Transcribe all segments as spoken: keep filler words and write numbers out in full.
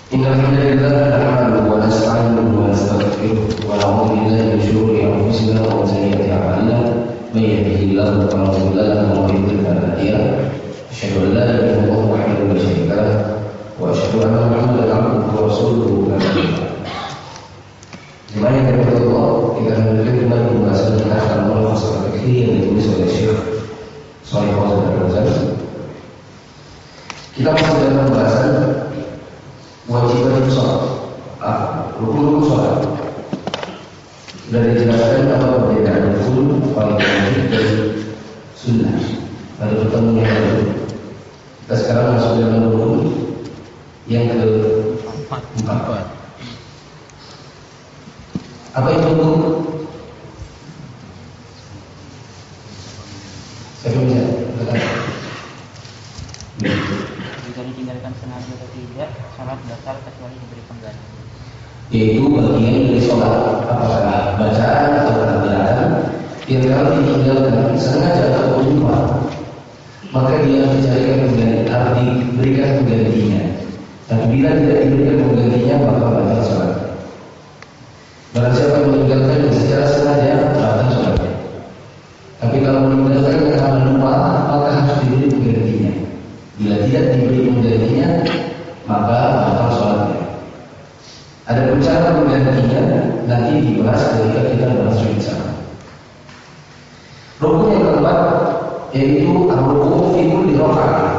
إن الحمد لله نحمده ونستعينه ونستغفره ونعوذ بالله من شرور أنفسنا ومن سيئات أعمالنا من يهده الله فلا مضل له ومن يضلل فلا هادي له أشهد أن لا إله إلا الله وحده لا شريك له وأشهد أن محمدا عبده ورسوله لا نبي بعده. Dimana kita berdoa kita menerima pembahasan tentang masalah fikih yang ditulis oleh Syekh Shalih Al-Fauzan. Kita masih dalam pembahasan wajib sholat, ah, rukun sholat. Sudah dijelaskan apa perbedaan rukun, paling wajib dan sunnah. Pada pertemuan yang lalu, kita sekarang masuk dalam rukun yang keempat. Apa itu rukun? Saya bisa katakan. Jika ditinggalkan sengaja atau tidak, salat batal kecuali diberi pengganti. Yaitu bagian dari sholat, apakah bacaan atau takbiratan, yang kalau ditinggalkan sengaja atau lupa, maka dia mencarikan pengganti atau diberikan penggantinya. Tapi bila tidak diberikan penggantinya, maka batal sholat. Barang siapa yang meninggalkan secara sengaja, batal sholatnya. Tapi kalau meninggalkan karena lupa, maka harus diberi penggantinya. Bila tidak diberi penggantinya, maka batal sholatnya. Ada cara penggantinya nanti dibahas ketika kita bahas bersama. Rukun yang keempat yaitu ar-ruku' fi kulli rakaat.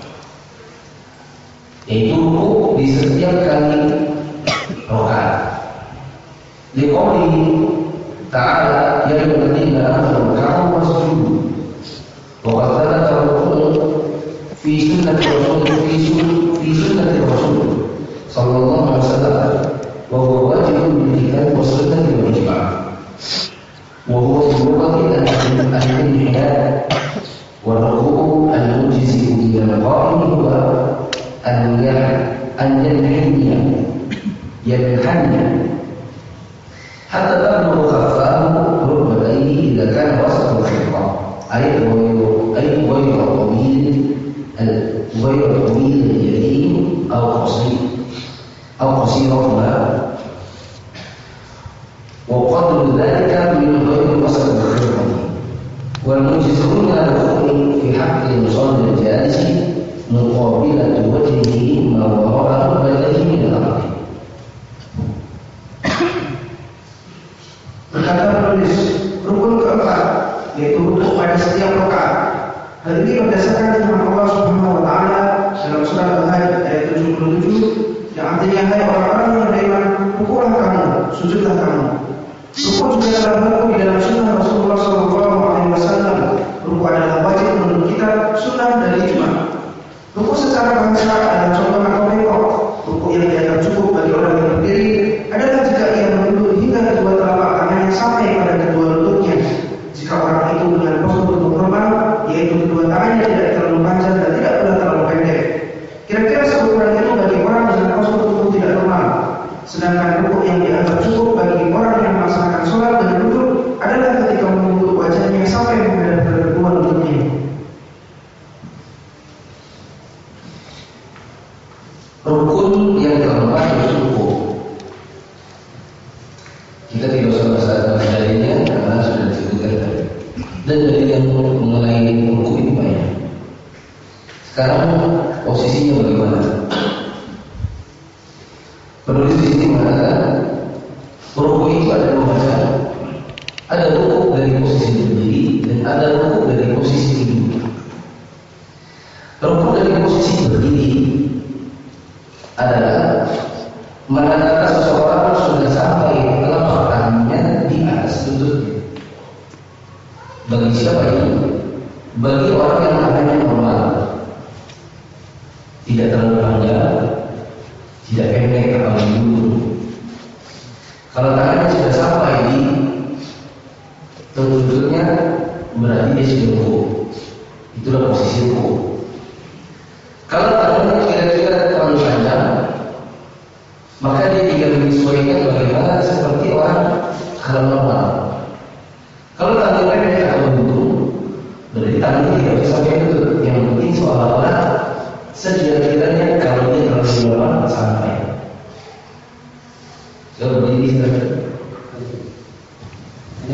Yaitu ruku' di setiap kali rakaat. Liqoulihi ta'ala ya ayyuhalladzina amanu irka'u wasjudu. Wa qad thabata ar-ruku' fi sunnati Rasul fi sunnati fi sunnati Rasul sallallahu alaihi wasallam wa huwa wajibun bil kitab wa sunnati wal ijma'. Wa huwa sunnatun al-inhiyat wa ruku' al-mujzi bil qa'im wa an an yanhiya yanhanya hatta tablu khafahu rukbatayhi idza kana wasat al-khitah ay wa ay wa yaqbil غير طويل اليدين أو قصير أو قصيرهما وقدر ذلك من غير وسط الخطة والمجزون الركن في حق المصلي الجالس مقابلة وجهه ما وراء ركبتيه من الأرض. Berkata penulis, rukun keempat yaitu rukun pada setiap rakaat. Hal ini berdasarkan firman Allah Subhanahu wa taala dalam surah Al-Hajj ayat tujuh puluh tujuh yang artinya hai orang-orang yang beriman, rukuklah kamu, sujudlah kamu. Rukuk juga telah berlaku di dalam sunnah Rasulullah sallallahu alaihi wasallam. Rukuk adalah wajib menurut kitab, sunnah dan ijma'. Rukuk secara bahasa adalah contoh atau bengkok. Rukuk yang dianggap cukup bagi orang yang berdiri adalah jika ia menunduk hingga kedua telapak tangannya sampai pada kedua lututnya. Jika orang itu dengan postur tubuh normal, yaitu kedua tangannya tidak terlalu panjang dan tidak pula terlalu pendek. Kira-kira seukuran itu bagi orang dengan postur tubuh tidak normal. Sedangkan rukuk yang dianggap cukup bagi orang yang melaksanakan sholat dengan duduk adalah ketika menunduk wajahnya sampai menghadap ke kedua lututnya. Rukun yang keempat yaitu rukuk. Kita tidak usah bahas dalilnya karena sudah disebutkan tadi. Dan dalil yang mengenai rukuk ini banyak. Sekarang posisinya bagaimana? Penulis di sini mengatakan rukuk itu ada dua macam. Ada rukuk dari posisi berdiri dan ada rukuk dari posisi duduk. Rukuk dari posisi berdiri adalah manakala seseorang sudah sampai telapak tangannya di atas lututnya. Bagi siapa ini? Bagi orang yang tangannya normal, tidak terlalu panjang, tidak pendek atau lurus. Kalau tangannya sudah sampai di lututnya, berarti dia sudah rukuk. Itulah posisi rukuk. Kalau tangannya kira-kira terlalu panjang, maka dia tinggal menyesuaikan bagaimana seperti orang kalau normal. Kalau tangan pendek atau buntung, berarti tangannya tidak bisa sampai lutut. Yang penting seolah-olah sekiranya kalau dia terlalu normal sampai. berdiri silakan. Ini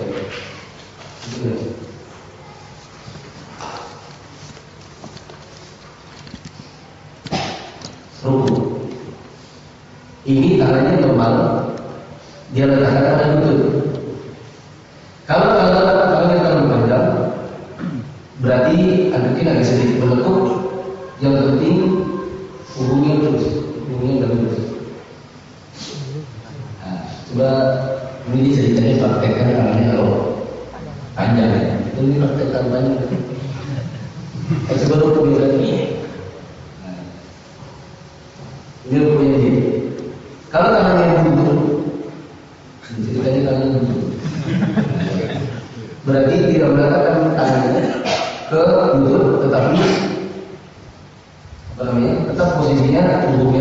ruku. Ini tangannya normal, dia letakkan tangan lutut. Kalau kalau kalau kita terlalu panjang, berarti aduknya agak sedikit melekuk. Yang penting hubungnya terus, hubungnya terus. Nah, coba ini ceritanya praktekkan tangannya kalau panjang. Itu ini praktekkan panjang. Coba ruku lagi. Ini rukunya dia. Kalau tangannya buntu, ceritanya tangan buntu. Berarti tidak meletakkan tangannya ke lutut, tetapi apa namanya? Tetap posisinya tubuhnya.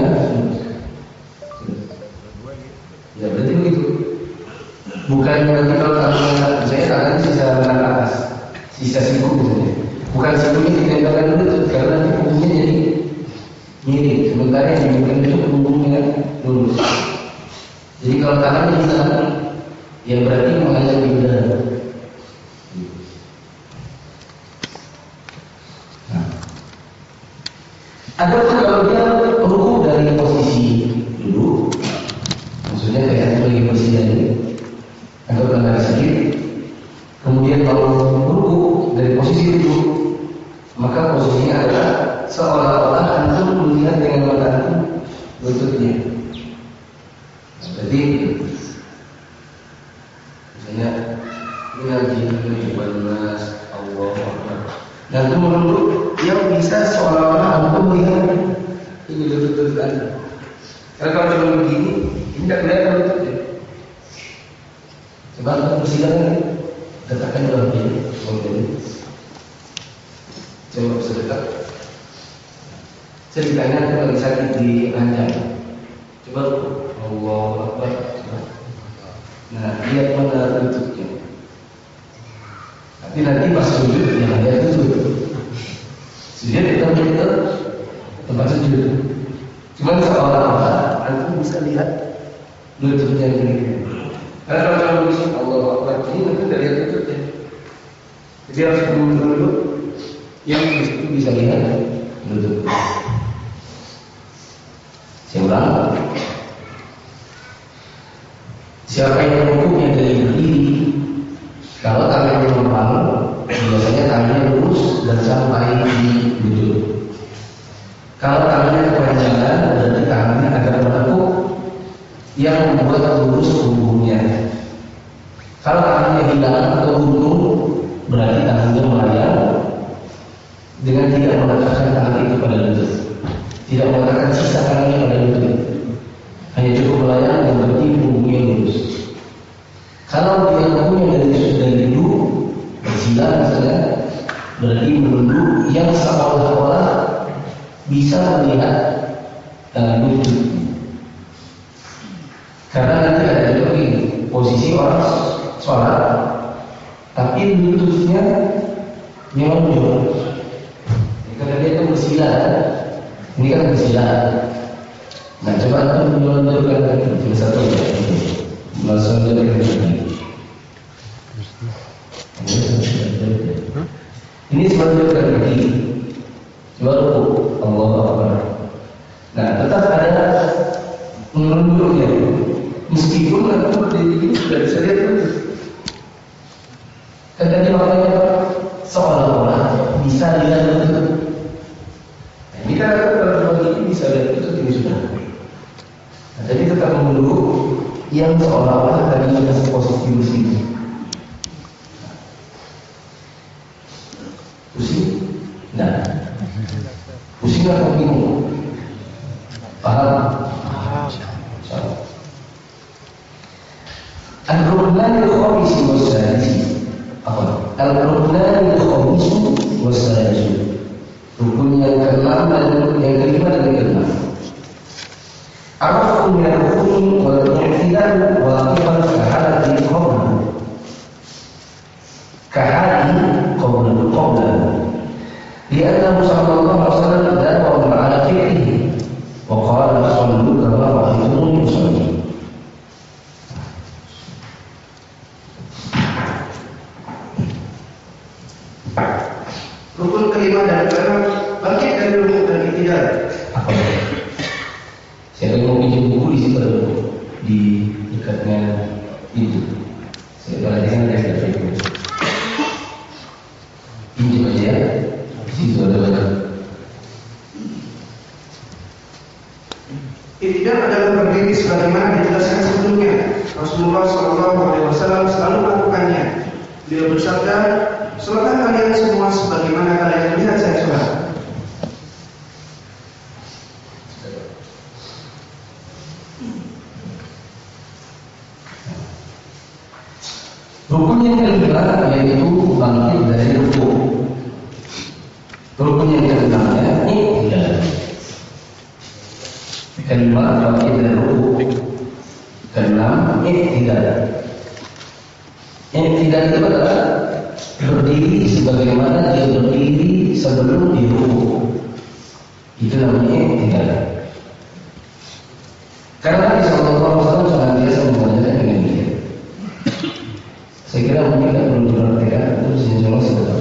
Ya berarti begitu. Bukan berarti kalau tangannya, saya tangan sisa tangan atas, sisa siku misalnya. Bukan sikunya ditempelkan ke lutut, karena nanti punggungnya jadi miring. Sementara yang dibutuhkan itu punggungnya lurus. Jadi kalau tangannya di sana, ya berarti mengalir di udara. Adapun kalau dia ruku dari posisi duduk, maksudnya kayak lagi posisi ini, atau tangan sakit, kemudian kalau ruku dari posisi duduk, maka posisinya adalah seolah-olah antum melihat dengan mata antum lututnya. Seperti misalnya ini lagi ibadah Allah Akbar. Dan itu menunduk, yang bisa seolah-olah antum melihat ini lutut Anda. Karena kalau cuma begini, ini tidak kelihatan lututnya. Coba antum persilakan, letakkan dalam ini, coba sedekat. Ceritanya antum lagi sakit di ranjang. Coba Allah Akbar. Nah, lihat mana lututnya. Tapi nanti pas sujud yang ada itu sujud. Sujud kita begitu tempat sujud. Cuma seolah-olah antum bisa lihat lututnya ini. Karena kalau kamu bisa Allah Akbar ini nanti tidak lihat lututnya. Jadi harus mundur dulu. Yang itu bisa lihat lututnya. Saya ulang. Siapa yang rukuknya dari berdiri, kalau tangannya normal, biasanya tangannya lurus dan sampai di lutut. Kalau tangannya kepanjangan, berarti tangannya agak menekuk yang membuat lurus punggungnya. Kalau tangannya hilang atau buntu, berarti tangannya melayang dengan tidak meletakkan tangan itu pada lutut, tidak meletakkan sisa tangannya pada lutut, hanya cukup melayang yang penting punggungnya lurus. Kalau dia punya dari dari dulu bersila misalnya, berarti menunduk yang seolah-olah bisa melihat uh, lutut. Karena nanti ada juga ini posisi orang sholat, tapi lututnya menonjol. Karena dia itu bersila, ini kan bersila. Nah coba kita menonjolkan lagi satu ya. Maksudnya dari ini. Ini sebenarnya dari coba ruku Allah Akbar. Nah tetap ada menunduknya. Meskipun nanti berdiri ini sudah bisa lihat itu. Karena dia makanya seolah-olah bisa lihat itu. Nah, ini kan kalau begini bisa lihat itu ini sudah. Nah, jadi tetap menunduk yang seolah-olah tadi ada posisi di sini. Pusing? Nah, pusing atau bingung? Paham? Paham. Al-Ruknan al-Khamis was-Sadis. Apa? Al-Ruknan al-Khamis was-Sadis. Rukun yang keenam dan yang kelima dan yang keenam. Arafun min al-rukun wal i'tidal waqifan kahadati qabla. Kahadi qabla qabla. Lianna sallallahu alaihi wasallam dawama ala fi'lihi wa qala sallu kama ra'aytumuni usalli. mau pinjam buku di situ ada buku di dekatnya itu. Saya perhatikan ada yang ada buku. Pinjam aja ya. Di situ ada banyak. Iktidal adalah berdiri sebagaimana dijelaskan sebelumnya. Rasulullah shallallahu alaihi wasallam selalu melakukannya. Beliau bersabda, "Sholatlah kalian semua sebagaimana kalian melihat saya sholat." Rukun yang kelima yaitu bangkit dari rukun. Rukun yang keenamnya iktidal. Kelima bangkit dari rukun. Keenam iktidal. Iktidal itu adalah berdiri sebagaimana dia berdiri sebelum di rukun. Itu namanya iktidal. Karena Nabi sallallahu alaihi wasallam senantiasa mengajarkan dengan dia. Saya kira mungkin tidak perlu diperhatikan, itu sejenis sebentar.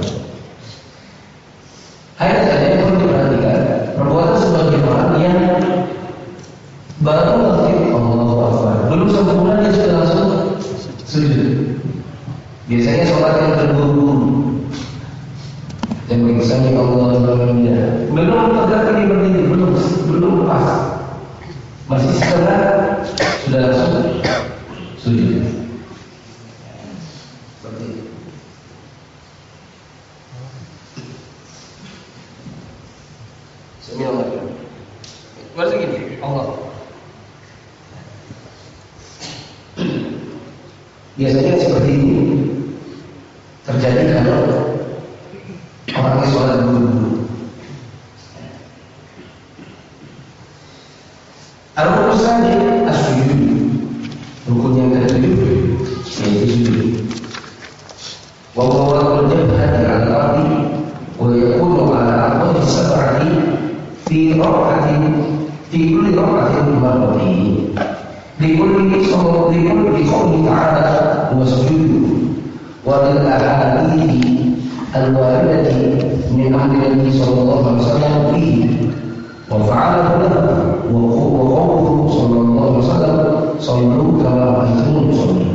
Hanya saja yang perlu diperhatikan, perbuatan sebagai orang yang baru bangkit Allahu Akbar, belum sempurna dia sudah langsung sujud. Biasanya sholat yang terburu-buru, yang misalnya Allah belum tegak ini berdiri, belum belum pas, masih setengah sudah langsung sujud. Baru segini, Allah. Biasanya seperti ini terjadi kalau orang yang sholat buru-buru. Al-Rukun Sani as-sujud. Rukun yang ketujuh yaitu sujud. Wa huwa al-jabhati 'ala al-ardi wa yakunu 'ala a'dha'i sab'ati fi rakatin fi kulli rakatin marratayn. Likulli sholat likulli qawli ta'ala wasjudu wa lil ahadithi al-waridati min amri Nabi sallallahu alaihi wasallam fihi wa fa'alahu lahu wa qawluhu sallallahu alaihi wasallam sallu kama ra'aytumuni usalli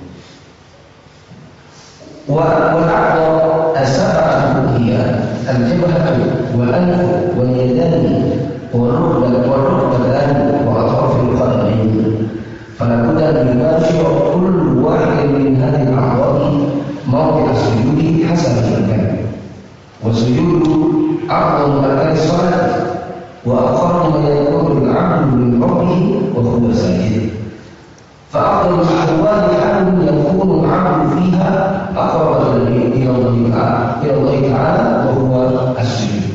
wa wal-a'dha as-sab'atu hiya al-jabhatu wal-anfu wal-yadani wal-rukbatu wal-rukbatani wa atrafil qadamain. فلا بد أن يباشر كل واحد من هذه الأعضاء موضع السجود حسب المكان. والسجود أعظم أركان الصلاة وأقرب ما يكون العبد من ربه وهو ساجد. فأفضل الأحوال حال يكون العبد فيها أقرب إلى الله تعالى وهو السجود.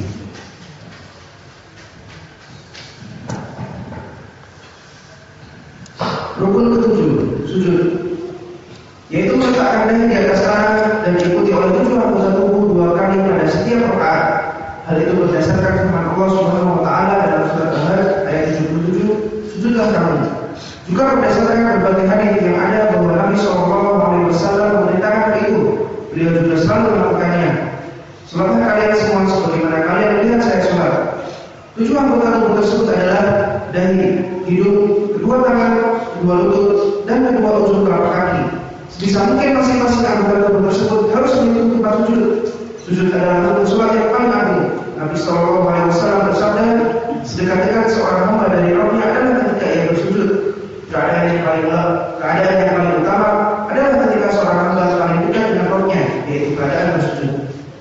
Rukun ketujuh, sujud, yaitu meletakkan dahi di atas tanah dan diikuti oleh tujuh anggota tubuh dua kali pada setiap rakaat. Hal itu berdasarkan firman Allah Subhanahu wa taala dalam surat Al-Hajj ayat tujuh puluh tujuh, sujudlah kamu. Juga berdasarkan berbagai hadis yang ada bahwa Nabi Shallallahu alaihi wasallam memerintahkan hal itu. Beliau juga selalu melakukannya. Sholatlah kalian semua sebagaimana kalian melihat saya sholat. Tujuh anggota tubuh tersebut adalah dahi, hidung, kedua tangan, kedua lutut, dan kedua ujung telapak kaki. Sebisa mungkin masing-masing anggota tubuh tersebut harus menyentuh tempat sujud. Sujud adalah rukun sholat yang paling agung. Nabi Shallallahu alaihi wasallam bersabda, sedekat-dekat seorang hamba dari Rabbnya adalah ketika ia bersujud. Keadaan yang paling keadaan yang paling utama adalah ketika seorang hamba paling dekat dengan Rabbnya, yaitu keadaan bersujud.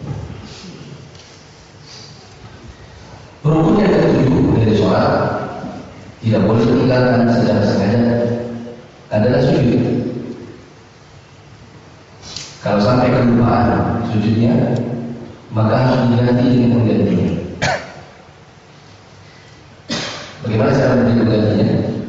Rukun yang ketujuh dari sholat tidak boleh ditinggalkan secara sengaja adalah sujud. Kalau sampai kelupaan sujudnya, maka harus diganti dengan penggantinya. Bagaimana cara memberi penggantinya?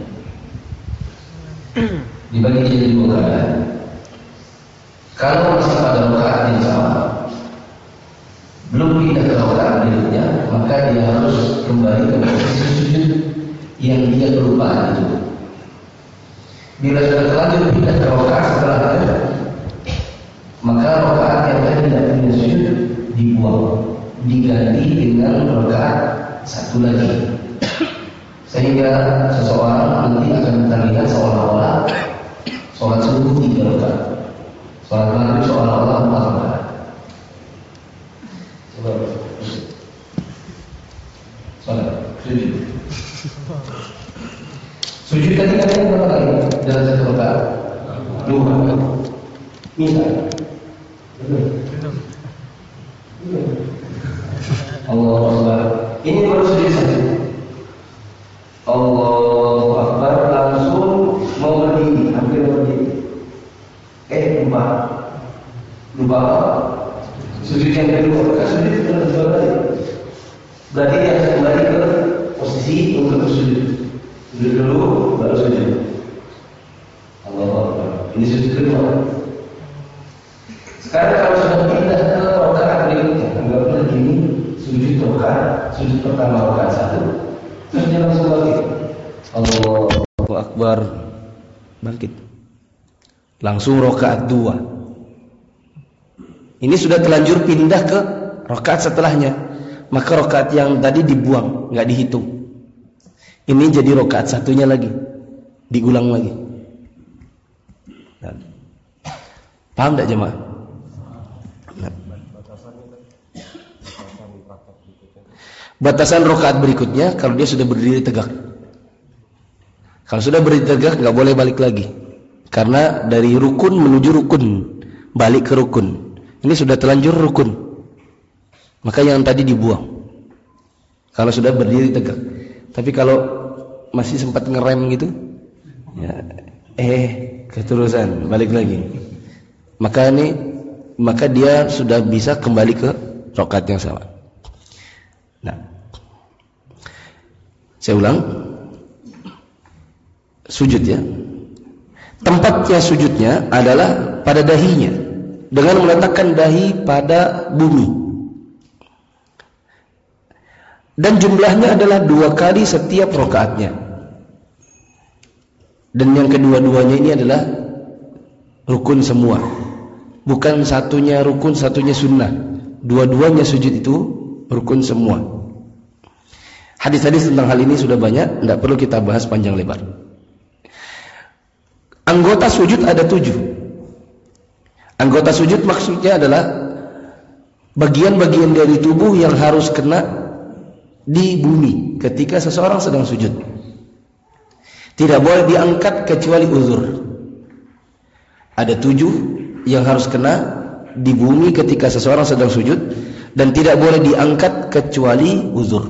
Dibagi jadi dua keadaan. Kalau masih pada rakaat yang sama, belum pindah ke rakaat berikutnya, maka dia harus kembali ke posisi sujud yang dia kelupaan itu. Bila sudah terlanjur pindah ke rakaat setelah itu, maka rakaat yang tadi tidak pindah sujud dibuang, diganti dengan rakaat satu lagi. sehingga seseorang nanti akan terlihat seolah-olah sholat subuh tiga rakaat, sholat maghrib seolah-olah empat rakaat. Coba sholat sujud. Sujud tadi katanya berapa kali dalam satu rakaat? Dua. Minta. Allahu Akbar. Ini baru sujud saja. Allahu Akbar, langsung mau berdiri, hampir berdiri. Eh, lupa. Lupa apa? Sujud yang kedua. Kan sujud itu harus dua kali. Berarti dia harus kembali ke posisi untuk bersujud. Sujud dulu, baru sujud. Allahu Akbar. Ini sujud kedua. Sekarang kalau sudah pindah ke rakaat berikutnya, anggaplah gini, sujud rakaat, sujud pertama rakaat satu, terus dia langsung bangkit. Allahu Akbar, bangkit. Langsung rakaat dua. Ini sudah terlanjur pindah ke rakaat setelahnya, maka rakaat yang tadi dibuang, nggak dihitung. Ini jadi rakaat satunya lagi, diulang lagi. Nah, paham tidak jemaah? Batasan rakaat berikutnya kalau dia sudah berdiri tegak. Kalau sudah berdiri tegak nggak boleh balik lagi. Karena dari rukun menuju rukun, balik ke rukun. Ini sudah terlanjur rukun. Maka yang tadi dibuang. Kalau sudah berdiri tegak. Tapi kalau masih sempat ngerem gitu, ya, eh keterusan balik lagi. Maka ini maka dia sudah bisa kembali ke rakaat yang sama. Nah, saya ulang, sujud ya. Tempatnya sujudnya adalah pada dahinya, dengan meletakkan dahi pada bumi. Dan jumlahnya adalah dua kali setiap rakaatnya. Dan yang kedua-duanya ini adalah rukun semua. Bukan satunya rukun, satunya sunnah. Dua-duanya sujud itu rukun semua. Hadis-hadis tentang hal ini sudah banyak, tidak perlu kita bahas panjang lebar. Anggota sujud ada tujuh. Anggota sujud maksudnya adalah bagian-bagian dari tubuh yang harus kena di bumi ketika seseorang sedang sujud. Tidak boleh diangkat kecuali uzur. Ada tujuh yang harus kena di bumi ketika seseorang sedang sujud, dan tidak boleh diangkat kecuali uzur.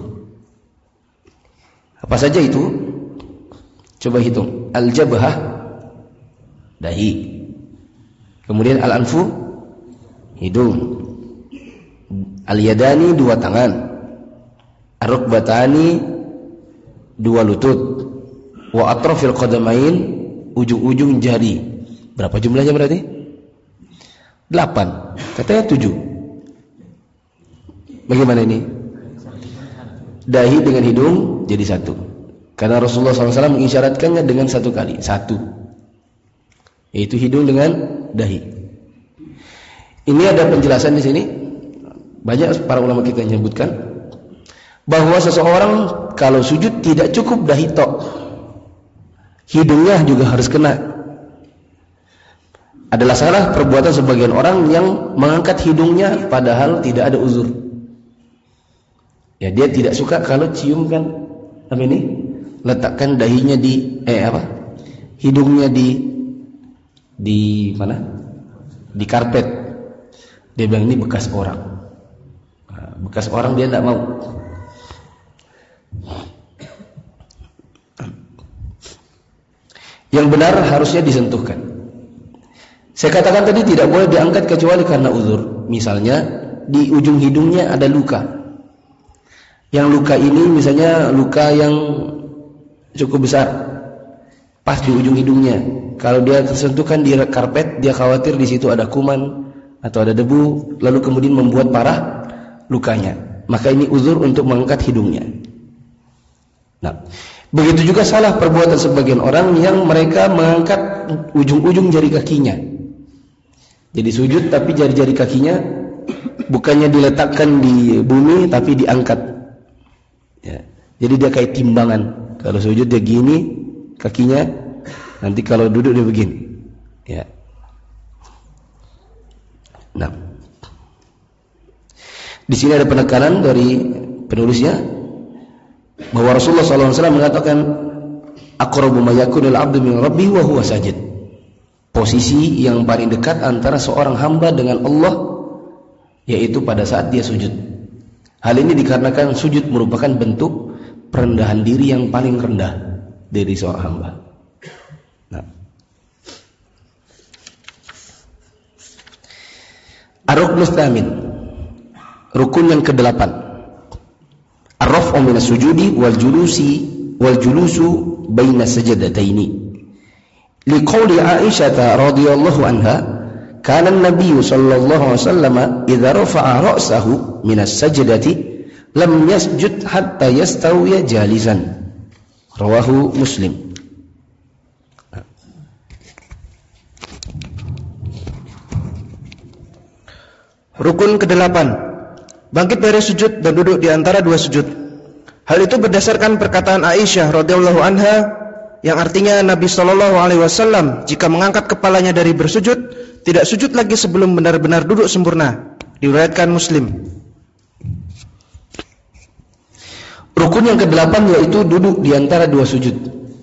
Apa saja itu? Coba hitung. Al-jabhah, dahi. Kemudian al-anfu, hidung. Al-yadani, dua tangan. Ar-rukbatani, dua lutut. Wa atrafil qadamain, ujung-ujung jari. Berapa jumlahnya berarti? Delapan. Katanya tujuh. Bagaimana ini? Dahi dengan hidung jadi satu. Karena Rasulullah shallallahu alaihi wasallam mengisyaratkannya dengan satu kali. Satu. Yaitu hidung dengan dahi. Ini ada penjelasan di sini. Banyak para ulama kita yang menyebutkan bahwa seseorang kalau sujud tidak cukup dahi tok. Hidungnya juga harus kena. Adalah salah perbuatan sebagian orang yang mengangkat hidungnya padahal tidak ada uzur. Ya, dia tidak suka kalau cium kan apa ini? Letakkan dahinya di eh apa? Hidungnya di di mana? Di karpet. Dia bilang ini bekas orang. Nah, bekas orang dia tidak mau. Yang benar harusnya disentuhkan. Saya katakan tadi tidak boleh diangkat kecuali karena uzur. Misalnya di ujung hidungnya ada luka. Yang luka ini misalnya luka yang cukup besar, pas di ujung hidungnya. Kalau dia tersentuhkan di karpet, dia khawatir di situ ada kuman atau ada debu, lalu kemudian membuat parah lukanya. Maka ini uzur untuk mengangkat hidungnya. Nah, begitu juga salah perbuatan sebagian orang yang mereka mengangkat ujung-ujung jari kakinya. Jadi sujud tapi jari-jari kakinya bukannya diletakkan di bumi tapi diangkat. Ya. Jadi dia kayak timbangan. Kalau sujud dia gini kakinya, nanti kalau duduk dia begini. Ya. Nah, di sini ada penekanan dari penulisnya bahwa Rasulullah sallallahu alaihi wasallam mengatakan aqrabu ma yakunul 'abdu min rabbih wa huwa sajid. Posisi yang paling dekat antara seorang hamba dengan Allah yaitu pada saat dia sujud. Hal ini dikarenakan sujud merupakan bentuk perendahan diri yang paling rendah dari seorang hamba. Nah. Ar-ruknus tsamin. Rukun yang kedelapan. Ar-raf'u minas sujudi wal julusi wal julusu baina sajdataini. Liqauli Aisyah radhiyallahu anha, kana an-nabiy sallallahu alaihi wasallam idza rafa'a ra'sahu minas sajdati lam yasjud hatta yastawiya jalisan. Rawahu Muslim. Rukun kedelapan, bangkit dari sujud dan duduk di antara dua sujud. Hal itu berdasarkan perkataan Aisyah radhiyallahu anha yang artinya Nabi Shallallahu Alaihi Wasallam jika mengangkat kepalanya dari bersujud tidak sujud lagi sebelum benar-benar duduk sempurna. Diriwayatkan Muslim. Rukun yang kedelapan yaitu duduk di antara dua sujud.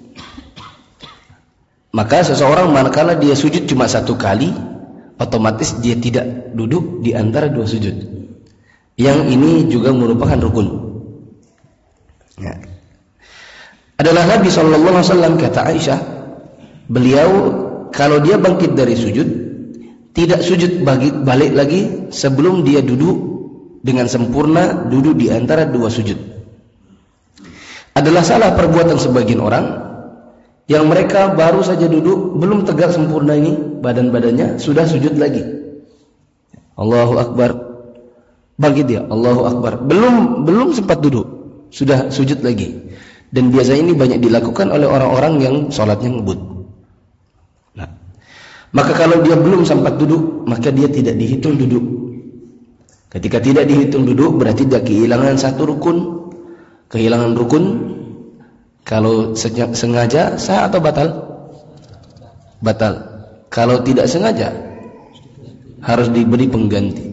Maka seseorang manakala dia sujud cuma satu kali, otomatis dia tidak duduk di antara dua sujud. Yang ini juga merupakan rukun. Ya. Adalah Nabi Shallallahu Alaihi Wasallam, kata Aisyah, beliau kalau dia bangkit dari sujud tidak sujud balik lagi sebelum dia duduk dengan sempurna duduk di antara dua sujud. Adalah salah perbuatan sebagian orang yang mereka baru saja duduk belum tegak sempurna ini badan-badannya sudah sujud lagi. Allahu Akbar, bangkit dia, Allahu Akbar, belum belum sempat duduk sudah sujud lagi. Dan biasanya ini banyak dilakukan oleh orang-orang yang sholatnya ngebut. Nah, maka kalau dia belum sempat duduk, maka dia tidak dihitung duduk. Ketika tidak dihitung duduk, berarti dia kehilangan satu rukun. Kehilangan rukun, kalau sengaja sah atau batal? Batal. Kalau tidak sengaja, harus diberi pengganti.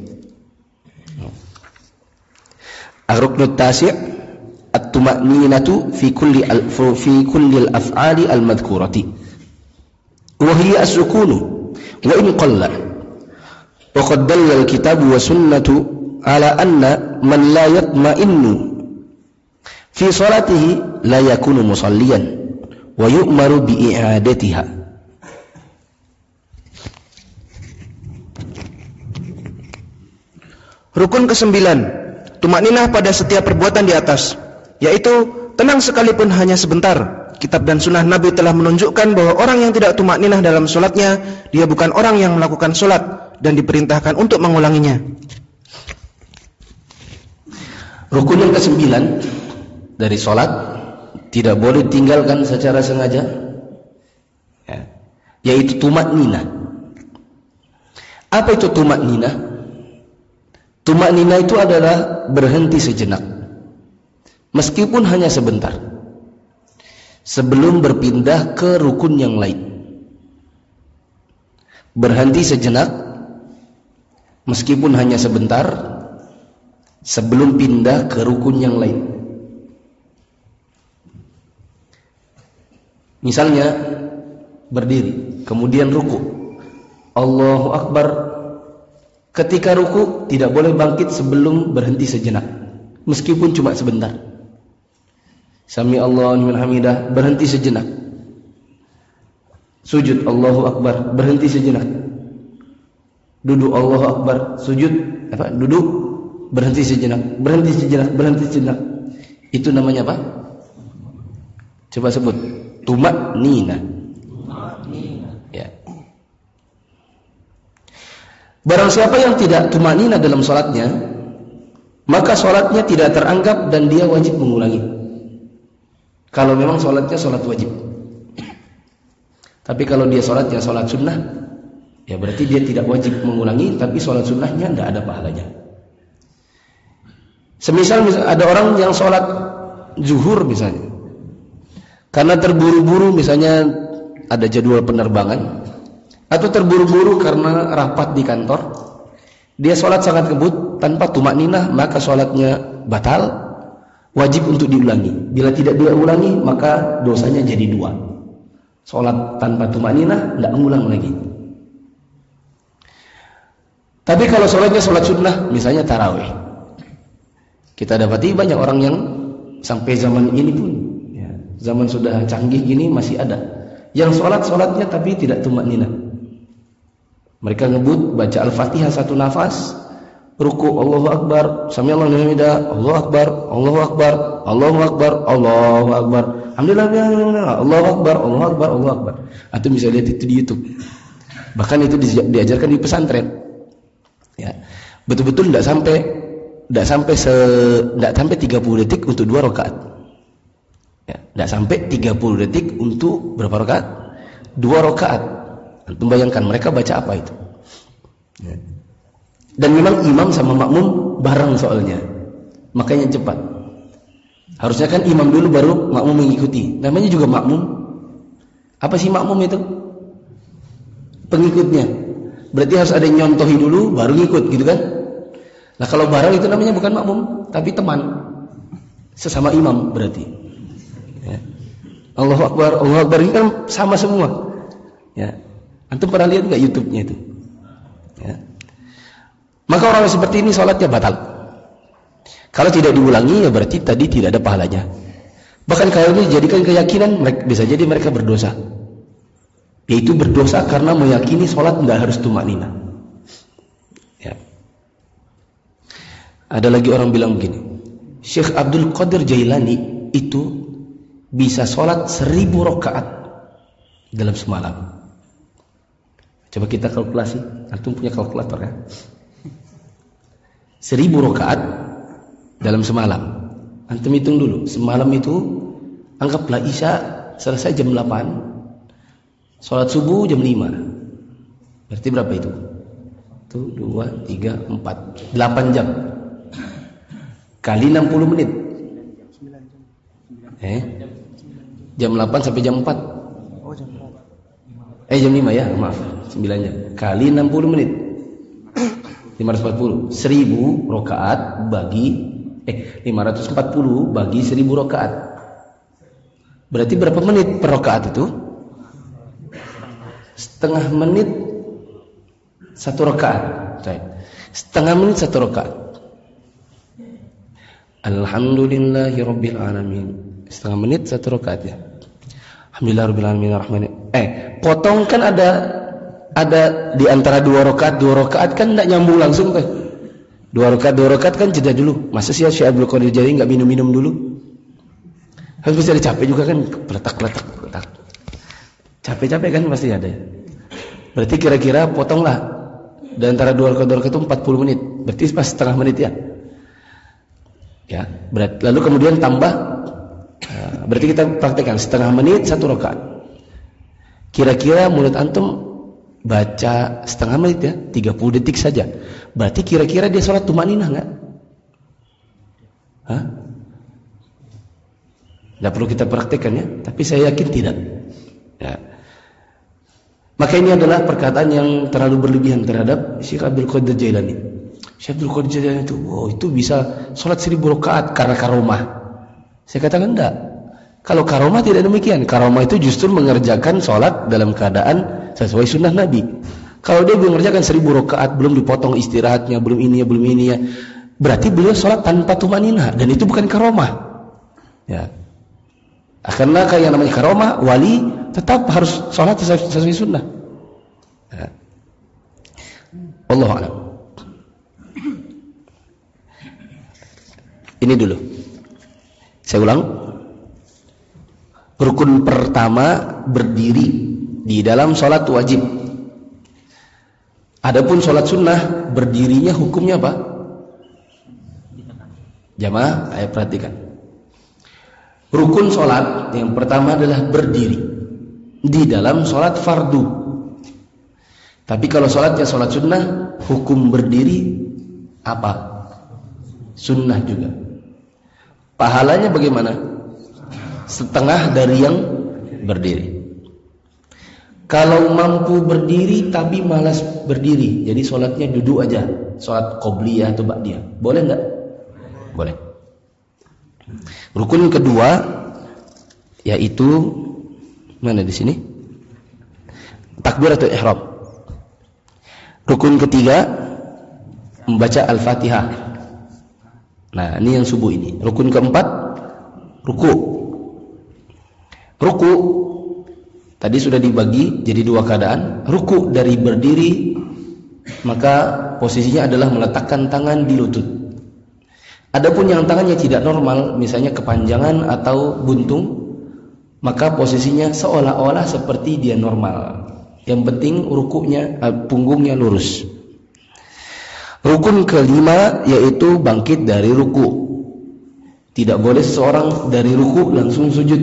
Ar-ruknut tasi' at-tuma'ninatu fi kulli al fi kulli al-af'ali al-madhkurati wa hiya as-sukunu wa in qalla wa qad dalla al-kitab wa sunnatu ala anna man la yatma'innu fi salatihi la yakunu musalliyan wa yu'maru bi i'adatiha. Rukun kesembilan, tumakninah pada setiap perbuatan di atas, yaitu tenang sekalipun hanya sebentar. Kitab dan sunnah Nabi telah menunjukkan bahwa orang yang tidak tumakninah dalam sholatnya, dia bukan orang yang melakukan sholat dan diperintahkan untuk mengulanginya. Rukun yang kesembilan dari sholat tidak boleh tinggalkan secara sengaja, ya, yaitu tumakninah. Apa itu tumakninah? Tumakninah itu adalah berhenti sejenak, meskipun hanya sebentar, sebelum berpindah ke rukun yang lain. Berhenti sejenak, meskipun hanya sebentar, sebelum pindah ke rukun yang lain. Misalnya, berdiri, kemudian ruku. Allahu Akbar. Ketika ruku, tidak boleh bangkit sebelum berhenti sejenak, meskipun cuma sebentar. Sami Allahu liman hamidah, berhenti sejenak. Sujud, Allahu Akbar, berhenti sejenak. Duduk, Allahu Akbar, sujud, apa? Duduk, berhenti sejenak, berhenti sejenak, berhenti sejenak. Itu namanya apa? Coba sebut. Tumakninah. Ya. Barang siapa yang tidak tumakninah dalam sholatnya, maka sholatnya tidak teranggap dan dia wajib mengulangi. Kalau memang sholatnya sholat wajib. Tapi kalau dia sholatnya sholat sunnah, ya berarti dia tidak wajib mengulangi, tapi sholat sunnahnya tidak ada pahalanya. Semisal, misal ada orang yang sholat zuhur misalnya, karena terburu-buru, misalnya ada jadwal penerbangan, atau terburu-buru karena rapat di kantor, dia sholat sangat ngebut tanpa tumakninah, maka sholatnya batal, wajib untuk diulangi. Bila tidak diulangi, maka dosanya jadi dua. Sholat tanpa tumakninah, tidak mengulang lagi. Tapi kalau sholatnya sholat sunnah, misalnya tarawih, kita dapati banyak orang yang sampai zaman ini pun, ya, zaman sudah canggih gini masih ada yang sholat-sholatnya tapi tidak tumakninah. Mereka ngebut baca Al-Fatihah satu nafas, ruku Allahu Akbar, sami Allahu liman hamidah, Allahu Akbar, Allahu Akbar, Allahu Akbar, Allahu Akbar, alhamdulillah, Allahu Akbar, Allahu Akbar, Allahu Akbar. Atau bisa lihat itu di YouTube. Bahkan itu diajarkan di pesantren. Ya, betul-betul tidak sampai tidak sampai se tidak sampai tiga puluh detik untuk dua rakaat. Ya, tidak sampai tiga puluh detik untuk berapa rakaat? Dua rakaat. Antum bayangkan mereka baca apa itu? Ya. Dan memang imam sama makmum bareng soalnya, makanya cepat. Harusnya kan imam dulu baru makmum mengikuti. Namanya juga makmum. Apa sih makmum itu? Pengikutnya. Berarti harus ada yang nyontohi dulu baru ngikut, gitu kan? Nah kalau bareng itu namanya bukan makmum, tapi teman, sesama imam berarti. Ya. Allahu Akbar, Allahu Akbar ini kan sama semua. Ya. Antum pernah lihat nggak YouTube-nya itu? Ya. Maka orang seperti ini sholatnya batal. Kalau tidak diulangi ya berarti tadi tidak ada pahalanya. Bahkan kalau ini dijadikan keyakinan, bisa jadi mereka berdosa. Yaitu berdosa karena meyakini sholat tidak harus tumakninah. Ya. Ada lagi orang bilang begini, Syekh Abdul Qadir Jailani itu bisa sholat seribu rakaat dalam semalam. Coba kita kalkulasi. Antum punya kalkulator ya? Seribu rakaat dalam semalam. Antum hitung dulu. Semalam itu anggaplah isya selesai jam delapan, sholat subuh jam lima. Berarti berapa itu? Satu, dua, tiga, empat, delapan jam. Kali enam puluh menit. Eh? Jam delapan sampai jam empat. Eh jam lima ya, maaf. sembilan jam. Kali enam puluh menit. lima ratus empat puluh. seribu rakaat bagi eh lima ratus empat puluh bagi seribu rakaat. Berarti berapa menit per rakaat itu? Setengah menit satu rakaat. Setengah menit satu rakaat. Alhamdulillahirabbil alamin. Setengah menit satu rakaat ya. Alhamdulillahirabbil alamin arrahmanir. Eh, potong kan ada ada di antara dua rakaat, dua rakaat kan enggak nyambung langsung kan. Dua rakaat, dua rakaat kan jeda dulu. Masa sih Syekh Abdul Qadir Jailani enggak minum-minum dulu? Harus bisa capek juga kan, peletak-peletak, peletak. Capek-capek kan pasti ada. Berarti kira-kira potonglah di antara dua rakaat, dua rakaat itu empat puluh menit. Berarti pas setengah menit ya. Ya, berat. Lalu kemudian tambah, berarti kita praktekkan setengah menit satu rakaat. Kira-kira mulut antum baca setengah menit ya, tiga puluh detik saja. Berarti kira-kira dia sholat tumakninah enggak? Hah? Tidak perlu kita praktekkan ya, tapi saya yakin tidak. Ya. Maka ini adalah perkataan yang terlalu berlebihan terhadap Syekh Abdul Qadir Jailani. Syekh Abdul Qadir Jailani itu, oh itu bisa sholat seribu rakaat karena karomah. Saya katakan enggak. Kalau karomah tidak demikian. Karomah itu justru mengerjakan sholat dalam keadaan sesuai sunnah Nabi. Kalau dia belum mengerjakan seribu rakaat, belum dipotong istirahatnya, belum ini ya, belum ini ya, berarti beliau sholat tanpa tumaninah, dan itu bukan karomah. Ya. Karena kayak namanya karomah, wali tetap harus sholat sesuai, sesuai sunnah. Ya. Wallahu a'lam. Ini dulu. Saya ulang. Rukun pertama berdiri di dalam sholat wajib. Adapun sholat sunnah berdirinya hukumnya apa? Jamaah, ayo perhatikan. Rukun sholat yang pertama adalah berdiri di dalam sholat fardu. Tapi kalau sholatnya sholat sunnah, hukum berdiri apa? Sunnah juga. Pahalanya bagaimana? setengah dari yang berdiri. Kalau mampu berdiri tapi malas berdiri, jadi sholatnya duduk aja, sholat qobliyah atau ba'diyah, boleh enggak? Boleh. Rukun kedua yaitu mana di sini? Takbiratul ihram. Rukun ketiga membaca Al-Fatihah. Nah, ini yang subuh ini. Rukun keempat ruku. Ruku tadi sudah dibagi jadi dua keadaan. Ruku dari berdiri, maka posisinya adalah meletakkan tangan di lutut. Adapun yang tangannya tidak normal, misalnya kepanjangan atau buntung, maka posisinya seolah-olah seperti dia normal. Yang penting rukunya, punggungnya lurus. Rukun kelima yaitu bangkit dari ruku. Tidak boleh seseorang dari ruku langsung sujud.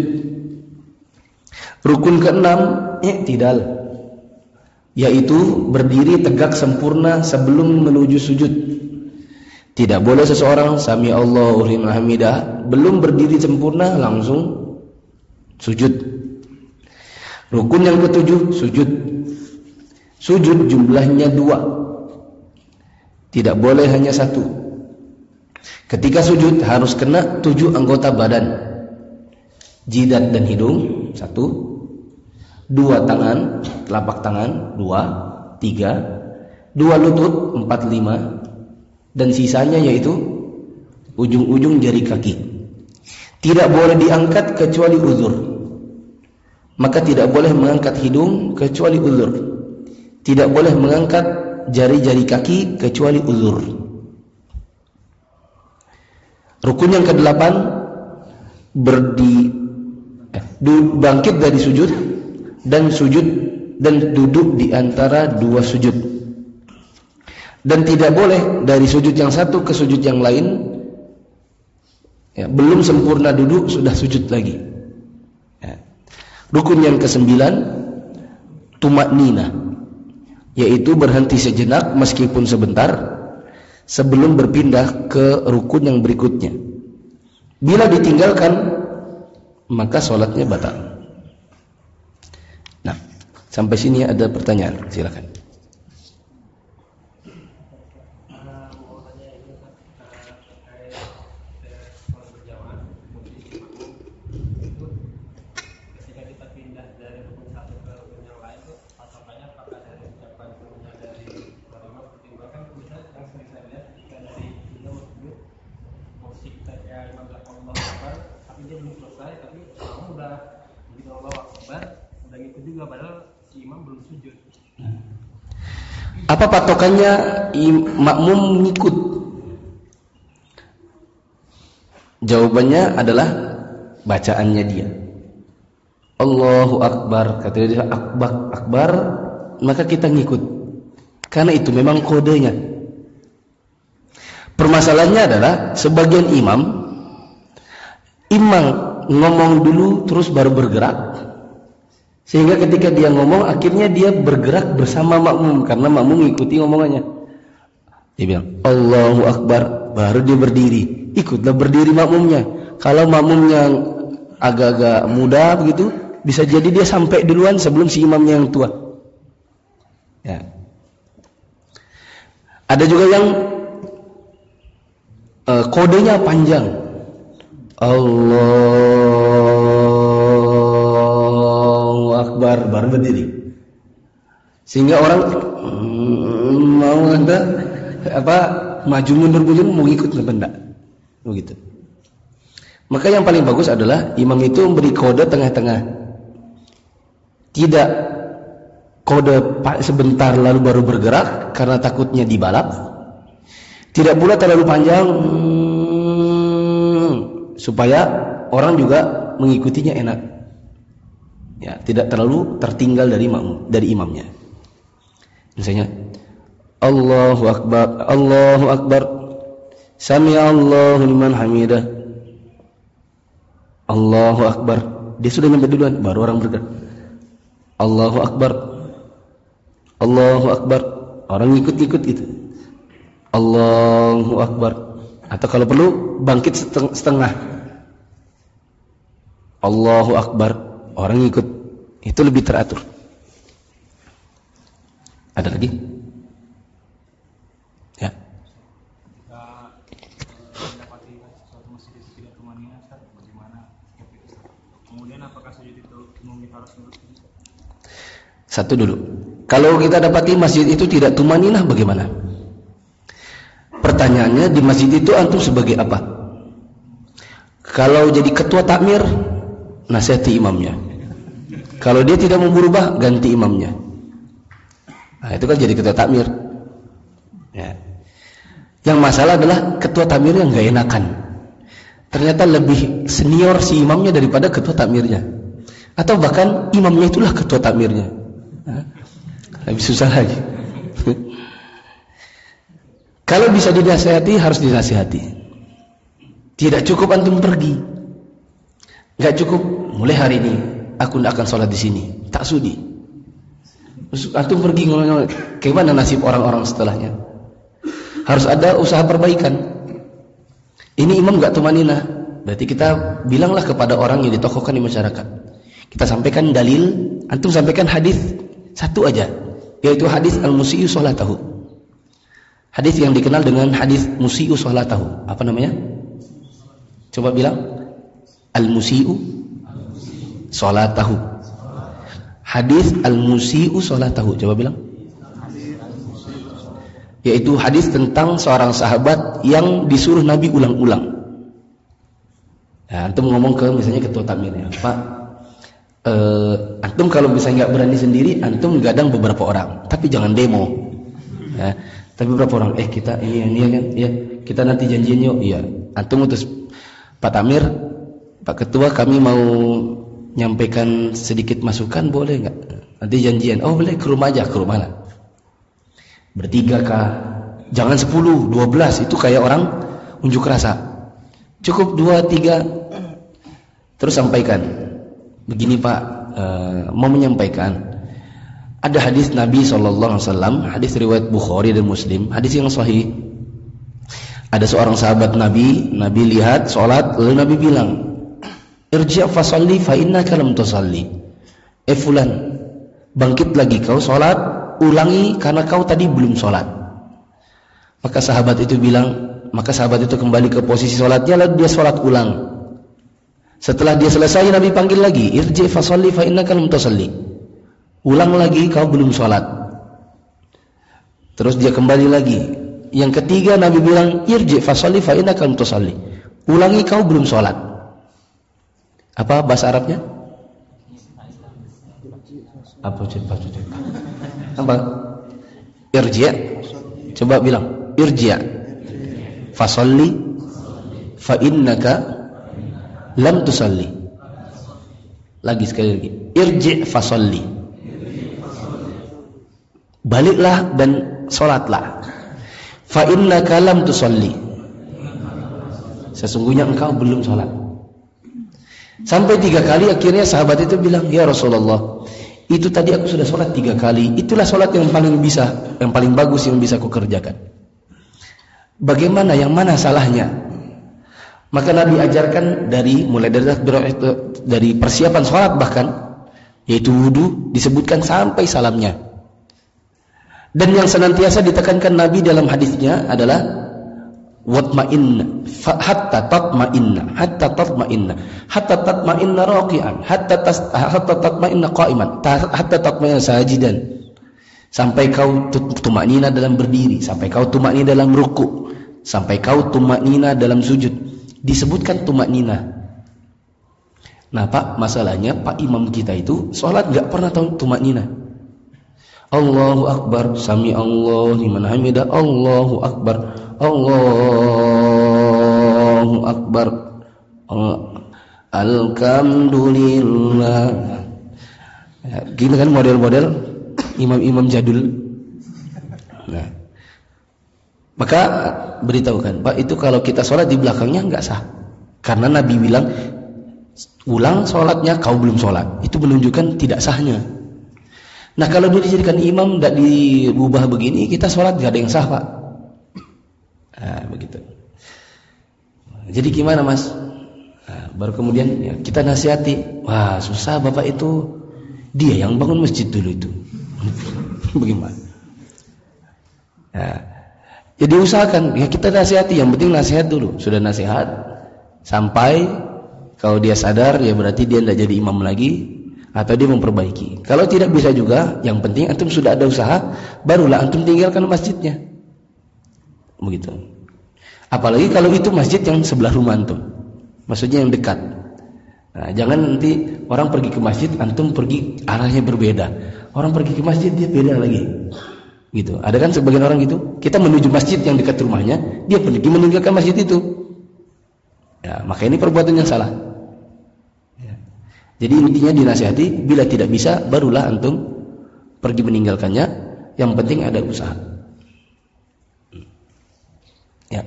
Rukun keenam i'tidal, yaitu berdiri tegak sempurna sebelum menuju sujud. Tidak boleh seseorang sami Allahu liman hamidah belum berdiri sempurna langsung sujud. Rukun yang ketujuh sujud. Sujud jumlahnya dua, tidak boleh hanya satu. Ketika sujud harus kena tujuh anggota badan. Jidat dan hidung satu, dua tangan, telapak tangan dua, tiga, dua lutut empat, lima, dan sisanya yaitu ujung-ujung jari kaki. Tidak boleh diangkat kecuali uzur. Maka tidak boleh mengangkat hidung kecuali uzur. Tidak boleh mengangkat jari-jari kaki kecuali uzur. Rukun yang kedelapan berdi eh, bangkit dari sujud dan sujud dan duduk di antara dua sujud. Dan tidak boleh dari sujud yang satu ke sujud yang lain, ya, belum sempurna duduk sudah sujud lagi. Ya. Rukun yang kesembilan tumaknina, yaitu berhenti sejenak meskipun sebentar sebelum berpindah ke rukun yang berikutnya. Bila ditinggalkan maka sholatnya batal. Nah, sampai sini ada pertanyaan, silakan. Apa patokannya makmum ngikut? Jawabannya adalah bacaannya dia. Allahu Akbar, kata dia akbar, akbar, maka kita ngikut. Karena itu memang kodenya. Permasalahannya adalah sebagian imam imam ngomong dulu terus baru bergerak. Sehingga ketika dia ngomong akhirnya dia bergerak bersama makmum karena makmum mengikuti ngomongannya. Dia bilang Allahu Akbar, baru dia berdiri, ikutlah berdiri makmumnya. Kalau makmumnya agak-agak muda begitu, bisa jadi dia sampai duluan sebelum si imamnya yang tua. Ya. Ada juga yang uh, kodenya panjang. Allahu Akbar, baru berdiri. Sehingga orang hmm, mau ada apa maju mundur mundur mau ikut apa enggak? Begitu. Maka yang paling bagus adalah imam itu memberi kode tengah-tengah. Tidak kode sebentar lalu baru bergerak karena takutnya dibalap. Tidak pula terlalu panjang hmm, supaya orang juga mengikutinya enak. Ya, tidak terlalu tertinggal dari makmum, dari imamnya. Misalnya Allahu Akbar, Allahu Akbar, Sami Allahu liman hamidah, Allahu Akbar. Dia sudah nyampe duluan, baru orang bergerak. Allahu Akbar, Allahu Akbar, orang ikut-ikut gitu. Allahu Akbar. Atau kalau perlu bangkit setengah. Allahu Akbar, orang ikut, itu lebih teratur. Ada lagi? Ya. Satu dulu. Kalau kita dapati masjid itu tidak tumaninah, bagaimana? Pertanyaannya, di masjid itu antum sebagai apa? Kalau jadi ketua takmir, nasihati imamnya. Kalau dia tidak mau berubah, ganti imamnya. Nah, itu kan jadi ketua takmir. Ya. Yang masalah adalah ketua takmir yang gak enakan. Ternyata lebih senior si imamnya daripada ketua takmirnya. Atau bahkan imamnya itulah ketua takmirnya. Nah, lebih susah lagi. Kalau bisa dinasihati, harus dinasihati. Tidak cukup antum pergi. Gak cukup, mulai hari ini aku tidak akan sholat di sini. Tak sudi. Antum pergi ngomong-ngomong, bagaimana nasib orang-orang setelahnya? Harus ada usaha perbaikan. Ini imam gak tumanina, berarti kita bilanglah kepada orang yang ditokohkan di masyarakat. Kita sampaikan dalil, antum sampaikan hadis satu aja, yaitu hadis al-musii'u sholatahu. Hadis yang dikenal dengan hadis musii'u sholatahu. Apa namanya? Coba bilang. Al-musii'u sholatahu. Hadis al-musii'u sholatahu. Coba bilang. Yaitu hadis tentang seorang sahabat yang disuruh Nabi ulang-ulang. Nah, antum ngomong ke misalnya ketua takmirnya, Pak, eh, antum kalau bisa nggak berani sendiri, antum gadang beberapa orang, tapi jangan demo. Ya, tapi beberapa orang, eh kita iya iya kan, ya kita nanti janjian yuk, iya. Antum utus Pak Tamir, Pak Ketua, kami mau nyampaikan sedikit masukan, boleh nggak? Nanti janjian, oh boleh, ke rumah aja, ke rumah lah. Bertiga kah? Jangan sepuluh, dua belas, itu kayak orang unjuk rasa. Cukup dua, tiga. Terus sampaikan. Begini Pak, uh, mau menyampaikan. Ada hadis Nabi shallallahu alaihi wasallam, hadis riwayat Bukhari dan Muslim, hadis yang sahih. Ada seorang sahabat Nabi, Nabi lihat sholat, lalu Nabi bilang, Irji' fasalli fa innaka lam tusalli. Eh fulan, bangkit lagi kau sholat, ulangi karena kau tadi belum sholat. Maka sahabat itu bilang, maka sahabat itu kembali ke posisi sholatnya, lalu dia sholat ulang. Setelah dia selesai, Nabi panggil lagi, Irji' fasalli fa innaka lam tusalli. Ulang lagi, kau belum sholat. Terus dia kembali lagi. Yang ketiga Nabi bilang, Irji' fasalli fa innaka lam tusalli. Ulangi, kau belum sholat. Apa bahasa Arabnya? Apa cerita cerita? Apa? Irji'. Coba bilang, Irji' fasalli fa innaka lam tusalli. Lagi sekali lagi, Irji' fasalli. Baliklah dan sholatlah. Fa innaka lam tusalli. Sesungguhnya engkau belum sholat. Sampai tiga kali, akhirnya sahabat itu bilang, ya Rasulullah, itu tadi aku sudah sholat tiga kali. Itulah sholat yang paling bisa, yang paling bagus yang bisa aku kerjakan. Bagaimana, yang mana salahnya? Maka Nabi ajarkan dari mulai dari dari persiapan sholat bahkan, yaitu wudu, disebutkan sampai salamnya. Dan yang senantiasa ditekankan Nabi dalam hadisnya adalah watma'inna hatta tatma'inna hatta tatma'inna hatta tatma'inna raqi'an hatta tas, hatta tatma'inna qa'iman hatta tatma'inna sajidan, sampai kau tumaknina dalam berdiri, sampai kau tumaknina dalam ruku, sampai kau tumaknina dalam sujud. Disebutkan tumaknina. Nah Pak, masalahnya Pak imam kita itu sholat gak pernah tahu tumaknina. Allahu Akbar, sami Allah liman hamidah, Allahu Akbar, Allahu Akbar, Alhamdulillah. Ya, gini kan model-model imam-imam jadul. Nah, maka beritahukan, Pak, itu kalau kita sholat di belakangnya enggak sah, karena Nabi bilang ulang sholatnya, kau belum sholat. Itu menunjukkan tidak sahnya. Nah kalau dia dijadikan imam, tidak diubah begini, kita sholat gak ada yang sah Pak. Nah begitu. Jadi gimana Mas? Nah, baru kemudian ya, kita nasihati. Wah, susah bapak itu. Dia yang bangun masjid dulu itu. Bagaimana? Ya. Jadi usahakan ya kita nasihati. Yang penting nasihat dulu. Sudah nasihat sampai kalau dia sadar ya berarti dia tidak jadi imam lagi atau dia memperbaiki. Kalau tidak bisa juga, yang penting antum sudah ada usaha, barulah antum tinggalkan masjidnya. Begitu. Apalagi kalau itu masjid yang sebelah rumah antum. Maksudnya yang dekat. Nah, jangan nanti orang pergi ke masjid, antum pergi arahnya berbeda. Orang pergi ke masjid dia beda lagi. Gitu. Ada kan sebagian orang gitu, kita menuju masjid yang dekat rumahnya, dia pergi meninggalkan masjid itu. Ya, maka ini perbuatan yang salah. Ya. Jadi intinya dinasihati, bila tidak bisa barulah antum pergi meninggalkannya. Yang penting ada usaha. Ya.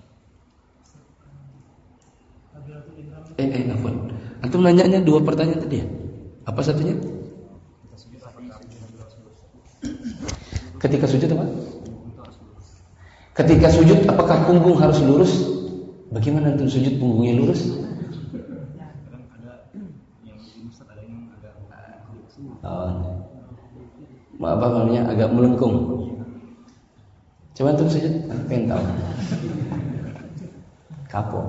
Eh, eh, apa? Antum nanyanya dua pertanyaan tadi ya? Apa satunya? Ketika sujud apa? Ketika sujud apakah punggung harus lurus? Bagaimana antum sujud punggungnya lurus? Oh. Apa namanya? Agak melengkung. Coba antum sujud, pengen tahu. Kapok.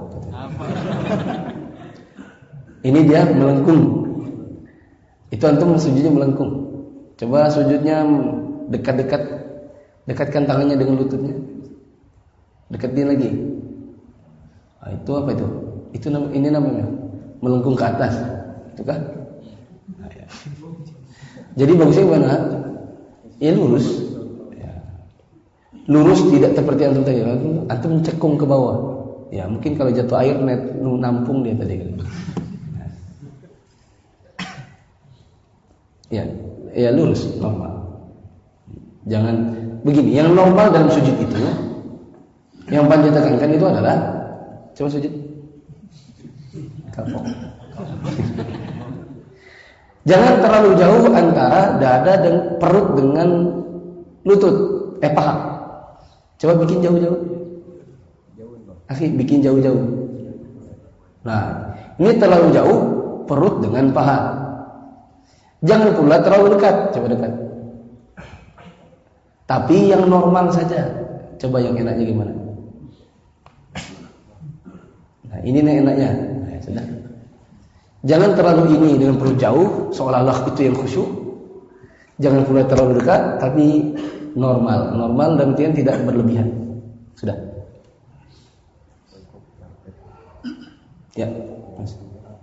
Ini dia melengkung. Itu antum sujudnya melengkung. Coba sujudnya dekat-dekat, dekatkan tangannya dengan lututnya. Dekatin lagi. Nah, itu apa itu? Itu ini namanya melengkung ke atas. Itu kan? Nah, ya. Jadi bagusnya mana? Ya lurus. Ya. Lurus tidak seperti antum tadi. Antum cekung ke bawah. Ya mungkin kalau jatuh air net nampung dia tadi. Ya, ya lurus normal. Jangan begini. Yang normal dalam sujud itu, yang panjang tekankan itu adalah coba sujud. Kapok. Jangan terlalu jauh antara dada dan perut dengan lutut, eh paha. Coba bikin jauh-jauh. Akhi, bikin jauh-jauh. Nah, ini terlalu jauh perut dengan paha. Jangan pula terlalu dekat, coba dekat. Tapi yang normal saja. Coba yang enaknya gimana? Nah, ini yang enaknya. Nah, sudah. Jangan terlalu ini dengan perut jauh, seolah-olah itu yang khusyuk. Jangan pula terlalu dekat, tapi normal. Normal dan artian tidak berlebihan. Sudah. Ya. Mas.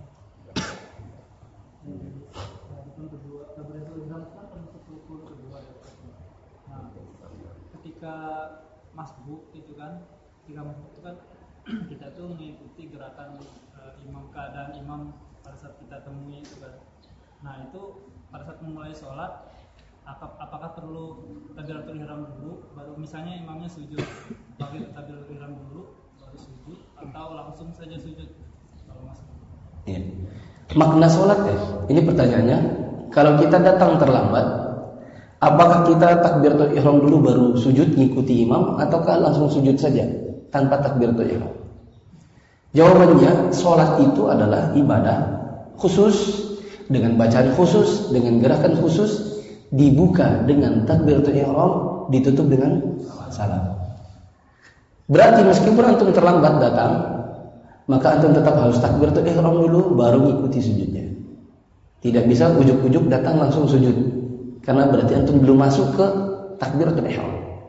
Ketika masbuk itu kan, ketika masbuk itu kan kita tuh mengikuti gerakan uh, imam, keadaan imam pada saat kita temui itu kan. Nah itu pada saat memulai sholat, apakah perlu takbiratul ihram dulu, baru misalnya imamnya sujud, takbiratul ihram dulu, baru sujud, atau langsung saja sujud kalau masbuk? Ya. Makna sholat ya, ini pertanyaannya. Kalau kita datang terlambat, apakah kita takbiratul ihram dulu baru sujud ngikuti imam, ataukah langsung sujud saja tanpa takbiratul ihram? Jawabannya, sholat itu adalah ibadah khusus dengan bacaan khusus, dengan gerakan khusus, dibuka dengan takbiratul ihram, ditutup dengan salam. Berarti meskipun antum terlambat datang, maka antum tetap harus takbiratul ihram dulu baru ngikuti sujudnya. Tidak bisa ujuk-ujuk datang langsung sujud, karena berarti antum belum masuk ke takbiratul ihram.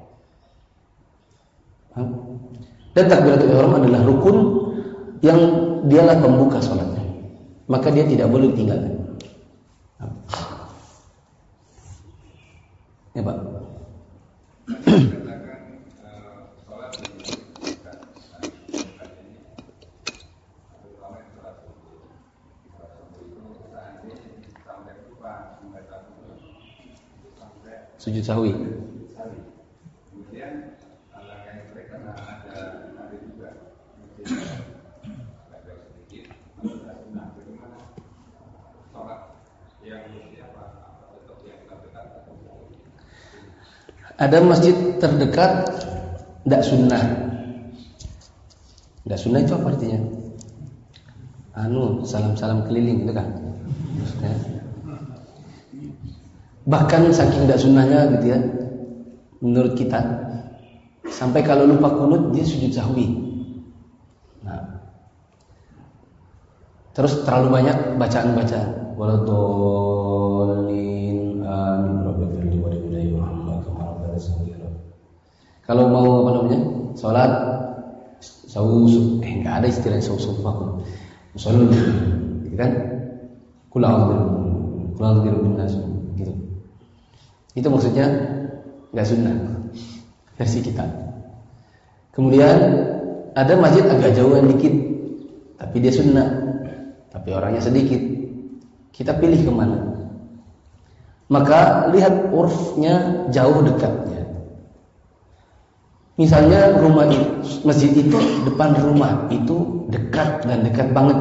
Dan takbiratul ihram adalah rukun yang dialah pembuka sholatnya, maka dia tidak boleh ditinggalkan. Ya Pak. Sujud sahwi. Kemudian langkah yang mereka ada ada juga agak sedikit nah bagaimana sholat yang siapa atau yang terdekat? Ada masjid terdekat tidak sunnah. Tidak sunnah itu apa artinya? anu salam-salam keliling itu kan. Maksudnya. Bahkan saking tidak sunnahnya gitu ya, menurut kita, sampai kalau lupa kunut dia sujud sahwi. Nah, terus terlalu banyak bacaan-bacaan. Waladhdallin amin rabbil alamin Muhammad kama rasulullah. Kalau mau apa namanya? Salat sawu eh enggak ada istilah sawu-sawu aku. Salat gitu kan? Qul a'udzu qul a'udzu birabbin nas gitu. Itu maksudnya enggak sunnah versi kita. Kemudian ada masjid agak jauhan dikit tapi dia sunnah, tapi orangnya sedikit. Kita pilih kemana? Maka lihat urfnya jauh dekatnya. Misalnya rumah itu, masjid itu depan rumah itu dekat dan dekat banget.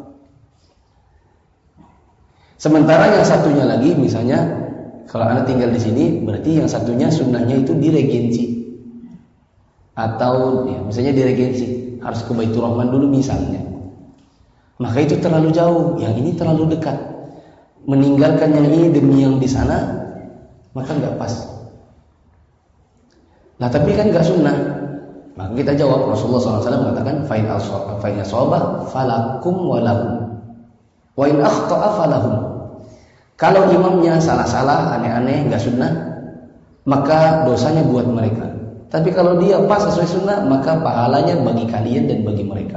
Sementara yang satunya lagi, misalnya kalau Anda tinggal di sini, berarti yang satunya sunnahnya itu di Regensi, atau ya, misalnya di Regensi harus ke Baitur Rahman dulu misalnya. Maka itu terlalu jauh, yang ini terlalu dekat. Meninggalkan yang ini demi yang di sana, maka nggak pas. Nah tapi kan nggak sunnah. Maka kita jawab, Rasulullah shallallahu alaihi wasallam mengatakan, fa'in asobah falakum walahum, wa in akhta'a falahum. Kalau imamnya salah-salah, aneh-aneh, nggak sunnah, maka dosanya buat mereka. Tapi kalau dia pas sesuai sunnah, maka pahalanya bagi kalian dan bagi mereka.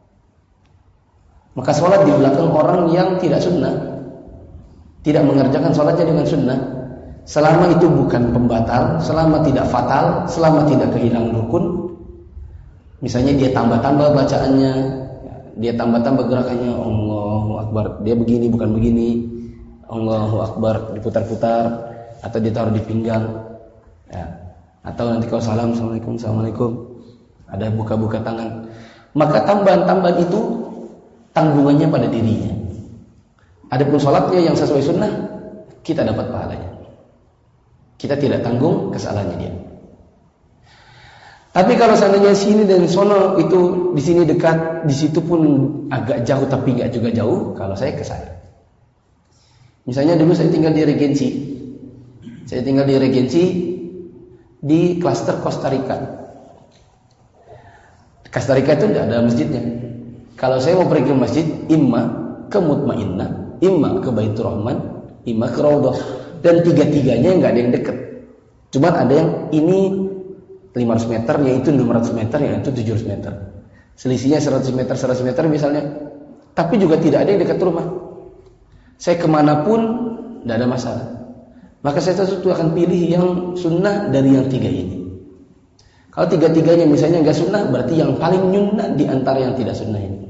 Maka sholat di belakang orang yang tidak sunnah, tidak mengerjakan sholatnya dengan sunnah, selama itu bukan pembatal, selama tidak fatal, selama tidak kehilangan rukun. Misalnya dia tambah-tambah bacaannya, dia tambah-tambah gerakannya, Allahu Akbar, dia begini bukan begini, Allahu Akbar diputar-putar, atau ditaruh di pinggang, ya. Atau nanti kalau salam, Assalamualaikum, Assalamualaikum, ada buka-buka tangan. Maka tambahan-tambahan itu tanggungannya pada dirinya. Adapun sholatnya yang sesuai sunnah, kita dapat pahalanya. Kita tidak tanggung kesalahannya dia. Tapi kalau seandainya sini dan sono itu di sini dekat, di situ pun agak jauh tapi nggak juga jauh, kalau saya ke sana. Misalnya dulu saya tinggal di Regensi, saya tinggal di Regensi di klaster Costa Rica. Costa Rica itu tidak ada masjidnya. Kalau saya mau pergi ke masjid, imma ke Mutmainnah, imma ke Baitur Rahman, imma ke Raudhah, dan tiga-tiganya nggak ada yang dekat. Cuma ada yang ini lima ratus meter, yang itu enam ratus meter, yang itu tujuh ratus meter. Selisihnya seratus meter, seratus meter misalnya. Tapi juga tidak ada yang dekat rumah. Saya kemanapun tidak ada masalah. Maka saya tentu akan pilih yang sunnah dari yang tiga ini. Kalau tiga-tiganya misalnya nggak sunnah, berarti yang paling nyunnah di antara yang tidak sunnah ini.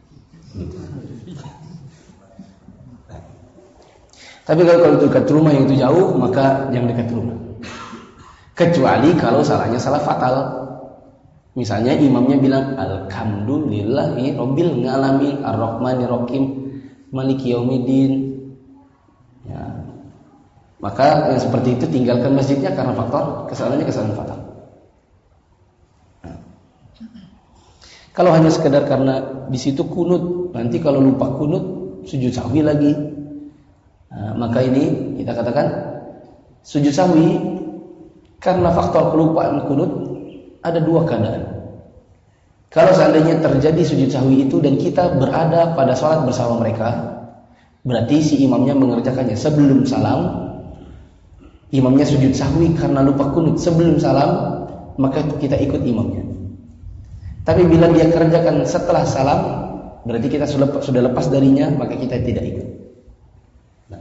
Tapi kalau kalau dekat rumah yang itu jauh, maka yang dekat rumah. Kecuali kalau salahnya salah fatal. Misalnya imamnya bilang alhamdulillahi rabbil alamin arrahmanir rahim maliki yaumiddin. Ya. Maka yang seperti itu tinggalkan masjidnya karena faktor kesalahannya kesalahan fatal. Nah. Kalau hanya sekedar karena di situ kunut, nanti kalau lupa kunut sujud sahwi lagi. Nah, maka ini kita katakan sujud sahwi karena faktor kelupaan kunut ada dua keadaan. Kalau seandainya terjadi sujud sahwi itu dan kita berada pada sholat bersama mereka, berarti si imamnya mengerjakannya sebelum salam. Imamnya sujud sahwi karena lupa kunut sebelum salam, maka kita ikut imamnya. Tapi bila dia kerjakan setelah salam, berarti kita sudah lepas darinya, maka kita tidak ikut. Nah.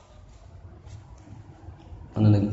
Mana lagi?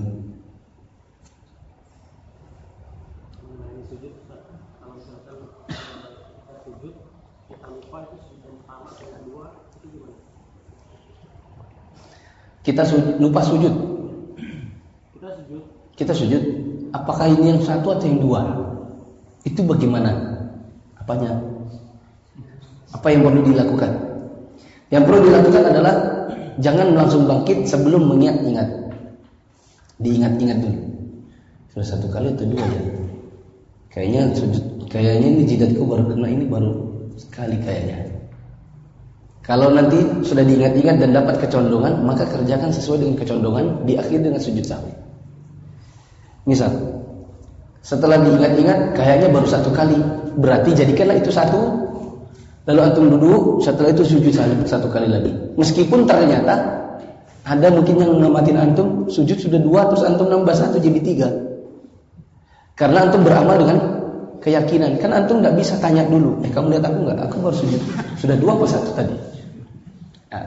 Kita sujud, lupa sujud. Kita sujud. Kita sujud. Apakah ini yang satu atau yang dua? Itu bagaimana? Apanya? Apa yang perlu dilakukan? Yang perlu dilakukan adalah jangan langsung bangkit sebelum mengingat-ingat. Diingat-ingat dulu. Sudah satu kali atau dua ya? Kayaknya sujud, kayaknya ini jidatku baru kena ini baru sekali kayaknya. Kalau nanti sudah diingat-ingat dan dapat kecondongan, maka kerjakan sesuai dengan kecondongan, diakhiri dengan sujud sahwi. Misal, setelah diingat-ingat kayaknya baru satu kali, berarti jadikanlah itu satu, lalu antum duduk, setelah itu sujud sahwi satu kali lagi. Meskipun ternyata ada mungkin yang ngamatin antum sujud sudah dua, terus antum nambah satu jadi tiga. Karena antum beramal dengan keyakinan. Kan antum nggak bisa tanya dulu, eh kamu lihat aku nggak? Aku baru sujud sudah dua apa satu tadi? Nah.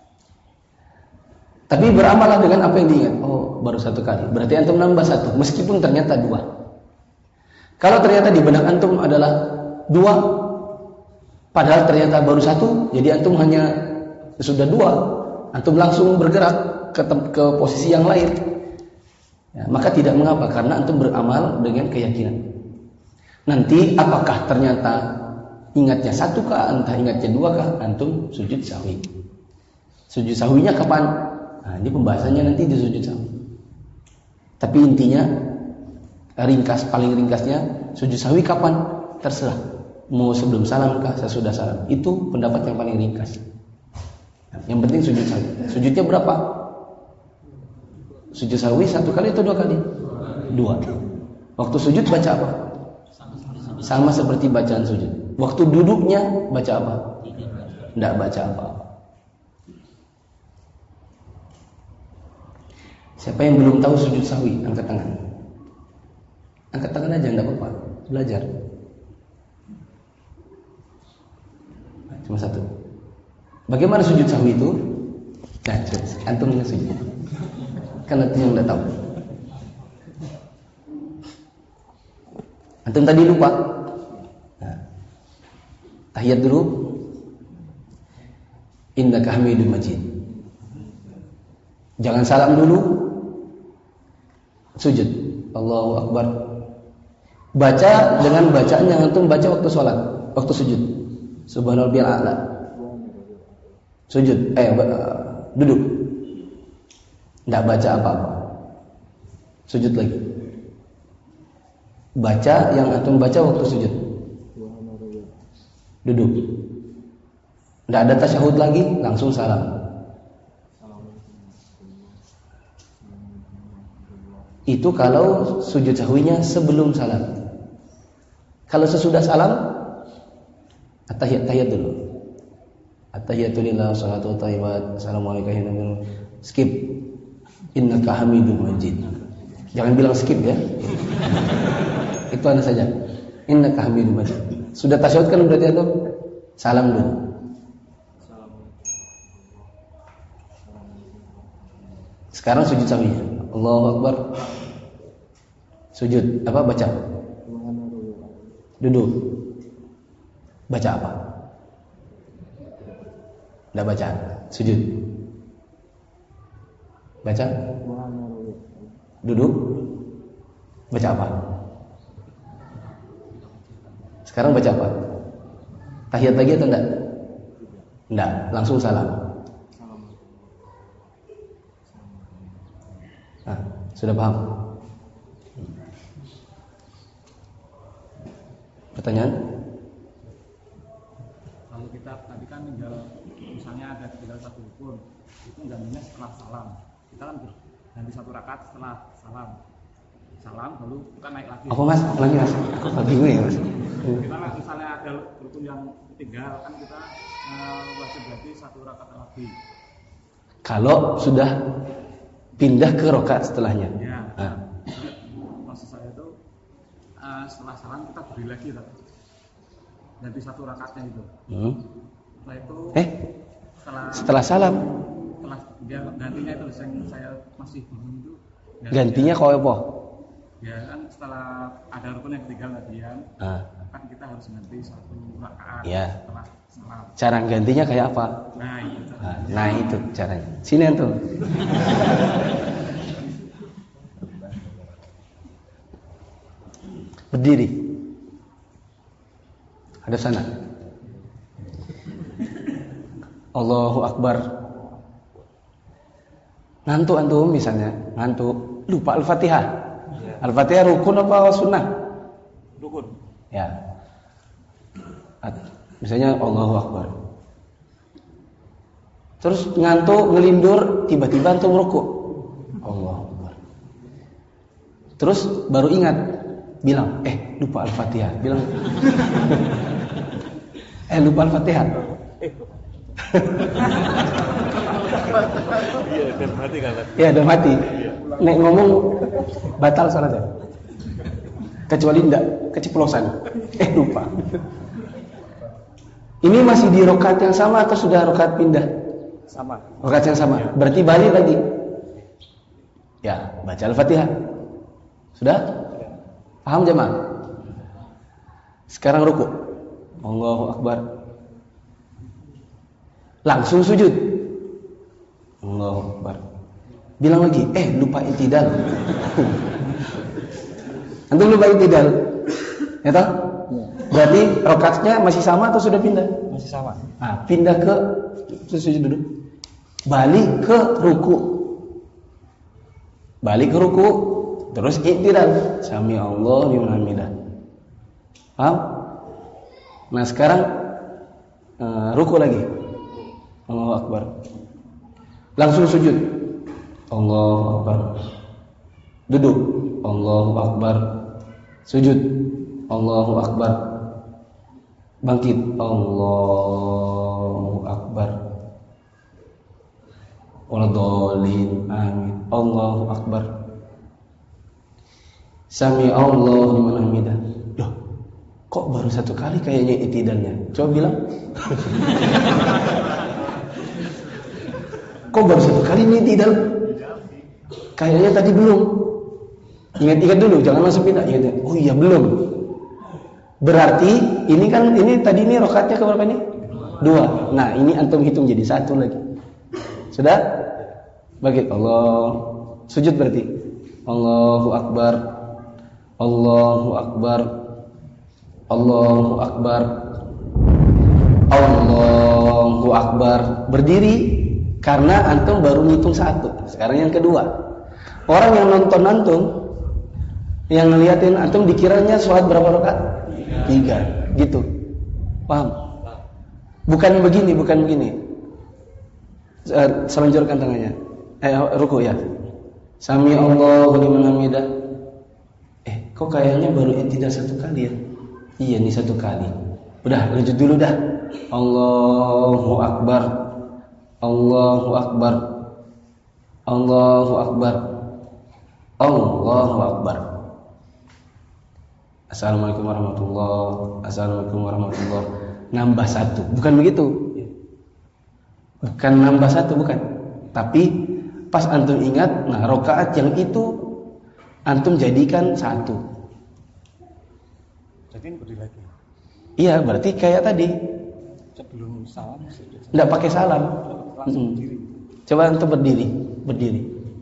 Tapi beramalah dengan apa yang diingat. Oh, baru satu kali. Berarti antum nambah satu, meskipun ternyata dua. Kalau ternyata di benak antum adalah dua, padahal ternyata baru satu, jadi antum hanya sudah dua, antum langsung bergerak ke, ke posisi yang lain. Ya, maka tidak mengapa, karena antum beramal dengan keyakinan. Nanti apakah ternyata ingatnya satu kah, entah ingatnya dua kah, antum sujud sahwi. Sujud sahwinya kapan? Nah, ini pembahasannya nanti di sujud sahwi. Tapi intinya, ringkas, paling ringkasnya, sujud sahwi kapan? Terserah. Mau sebelum salam kah, sesudah salam. Itu pendapat yang paling ringkas. Yang penting sujud sahwi. Sujudnya berapa? Sujud sahwi satu kali atau dua kali? Dua. Waktu sujud baca apa? Sama seperti bacaan sujud. Waktu duduknya baca apa? Tidak baca apa. Siapa yang belum tahu sujud sahwi, angkat tangan. Angkat tangan aja, tidak apa-apa. Belajar. Cuma satu. Bagaimana sujud sahwi itu? Nah, antum yang sujud. Kan antum yang tidak tahu. Antum tadi lupa. Nah, tahiyat dulu. Innaka Hamidum Majid. Jangan salam dulu. Sujud. Allahu Akbar. Baca dengan bacaan yang antum baca waktu sholat, waktu sujud. Subhanallahil a'la. Sujud, eh duduk. Tidak baca apa-apa. Sujud lagi. Baca yang antum baca waktu sujud. Duduk. Tidak ada tasyahud lagi, langsung salam. Itu kalau sujud sahwinya sebelum salam. Kalau sesudah salam, at-tahiyat tahiyat dulu. At-tahiyatu lillah, salatu thayyibat, assalamualaikum warahmatullahi wabarakatuh. Skip. Innaka Hamidum Majid. Jangan bilang skip ya. Itu anda saja. Innaka Hamidum Majid. Sudah tasyahud kan berarti itu? Salam dulu. Sekarang sujud sahwinya. Allahu Akbar. Sujud, apa baca? Duduk. Baca apa? Tidak baca. Sujud. Baca. Duduk. Baca apa? Sekarang baca apa? Tahiyat lagi atau enggak? Enggak, langsung salam. Nah, sudah paham? Pertanyaan? Kalau kita tadi kan tinggal, misalnya ada tinggal satu rukun, itu gantinya setelah salam. Kita kan ganti satu rakaat setelah salam. Salam, lalu kita naik lagi. Apa mas? Lagi mas? Aku bingung ya mas. Kita misalnya ada rukun yang tinggal, kan kita uh, wajib ganti satu rakaat lagi. Kalau sudah pindah ke rakaat setelahnya. Ya. Nah. Maksud saya itu uh, setelah salam kita beri lagi tak? Ganti satu rakaatnya itu. Hmm. Setelah itu Eh? Setelah, setelah salam. Setelah dia gantinya itu yang saya masih bingung itu. Gantinya kau apa? Ya kan setelah ada rukun yang tinggal tadi kan, Ah. kan kita harus ganti satu rakaat Ya. setelah salam. Cara gantinya kayak apa? Nah itu. Nah, nah itu caranya. Sini antum. Berdiri. Hadap sana. Allahu Akbar. Ngantuk antum misalnya, ngantuk, lupa Al-Fatihah. Al-Fatihah rukun apa sunnah? Rukun. Ya. Misalnya Allahu Akbar. Terus ngantuk, ngelindur, tiba-tiba antum rukuk. Allah Akbar. Terus baru ingat, bilang, eh lupa Al-Fatihah. Bilang, eh lupa Al-Fatihah. Iya, dan mati kan? Iya, udah mati. Nek ngomong batal salatnya. Kecuali enggak keceplosan. Eh lupa. Ini masih di rakaat yang sama atau sudah rakaat pindah? Sama. Rakaat yang sama. Berarti balik lagi. Ya, baca Al-Fatihah. Sudah? Paham jemaah? Sekarang rukuk. Allahu Akbar. Langsung sujud. Allahu Akbar. Bilang lagi, eh lupa i'tidal. Antum lupa i'tidal. Ya toh? Berarti rakaatnya masih sama atau sudah pindah? Masih sama. Nah, pindah ke sujud duduk. Balik ke ruku. Balik ke ruku, terus i'tidal. Sami Allah liman hamidah. Paham? Nah, sekarang uh, ruku lagi. Allahu Akbar. Langsung sujud. Allahu Akbar. Duduk. Allahu Akbar. Sujud. Allahu Akbar. Bangkit. Allahu Akbar. Waladhdallin. Amin. Allahu Akbar. Sami Allahu liman hamidah. Loh, kok baru satu kali kayaknya i'tidalnya? Coba bilang. Kok baru satu kali ini i'tidal? Kayaknya tadi belum. Ingat-ingat dulu, jangan langsung pindah. Ingat, oh iya belum. Berarti ini kan ini tadi ini rakaatnya ke berapa nih? Dua. Nah ini antum hitung jadi satu lagi. Sudah? Bagi Allah. Sujud berarti. Allahu Akbar. Allahu Akbar. Allahu Akbar. Allahu Akbar. Berdiri. Karena antum baru ngitung satu. Sekarang yang kedua. Orang yang nonton antum, yang ngeliatin antum dikiranya sholat berapa rakaat? Tiga. Gitu. Paham? Bukan begini, bukan begini. Selanjutkan tangannya. Eh, ruku ya. Sami Allahu liman hamidah. Eh, kok kayaknya baru i'tidal satu kali ya? Iya nih satu kali. Udah, lanjut dulu dah. Allahu Akbar. Allahu Akbar. Allahu Akbar. Allahu Akbar. Assalamualaikum warahmatullahi. Assalamualaikum warahmatullahi. Nambah satu. Bukan begitu. Bukan nambah satu, bukan. Tapi pas antum ingat, nah rakaat yang itu antum jadikan satu. Jadi ini berdiri lagi. Iya, berarti kayak tadi. Sebelum salam sujud. Enggak pakai salam. Langsung berdiri. Coba antum berdiri, berdiri.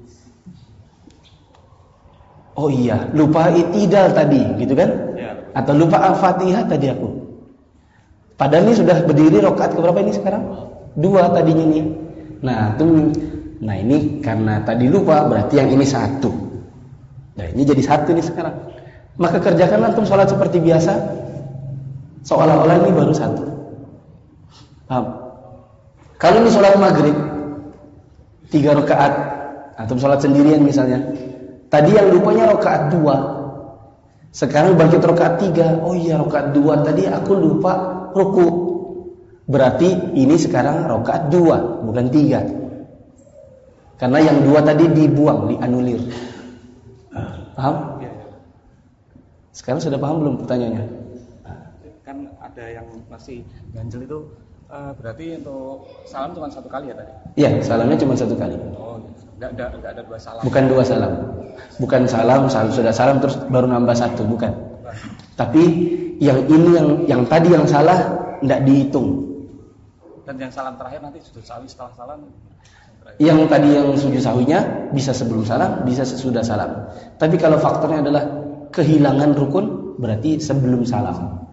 Oh iya, lupa i'tidal tadi, gitu kan? Ya. Atau lupa Al-Fatihah tadi aku. Padahal ini sudah berdiri rakaat keberapa ini sekarang? Dua tadinya nih. Nah, itu, nah ini karena tadi lupa berarti yang ini satu. Nah ini jadi satu nih sekarang. Maka kerjakan antum sholat seperti biasa, seolah-olah ini baru satu. Paham? Kalau ini sholat maghrib tiga rakaat, antum sholat sendirian misalnya. Tadi yang lupanya rakaat dua, sekarang bangkit rakaat tiga. Oh iya rakaat dua tadi aku lupa ruku. Berarti ini sekarang rakaat dua, bukan tiga. Karena yang dua tadi dibuang, dianulir. Paham? Sekarang sudah paham belum pertanyaannya? Kan ada yang masih ganjel itu, uh, berarti untuk salam cuma satu kali ya tadi? Iya, salamnya cuma satu kali. Oh, enggak ada, enggak ada dua salam. Bukan dua salam. Bukan salam, salam sudah salam terus baru nambah satu, bukan. Tapi yang ini yang yang tadi yang salah enggak dihitung. Dan yang salam terakhir nanti sujud sawi setelah salam. Yang tadi yang sujud sahwinya bisa sebelum salam, bisa sesudah salam. Tapi kalau faktornya adalah kehilangan rukun, berarti sebelum salam.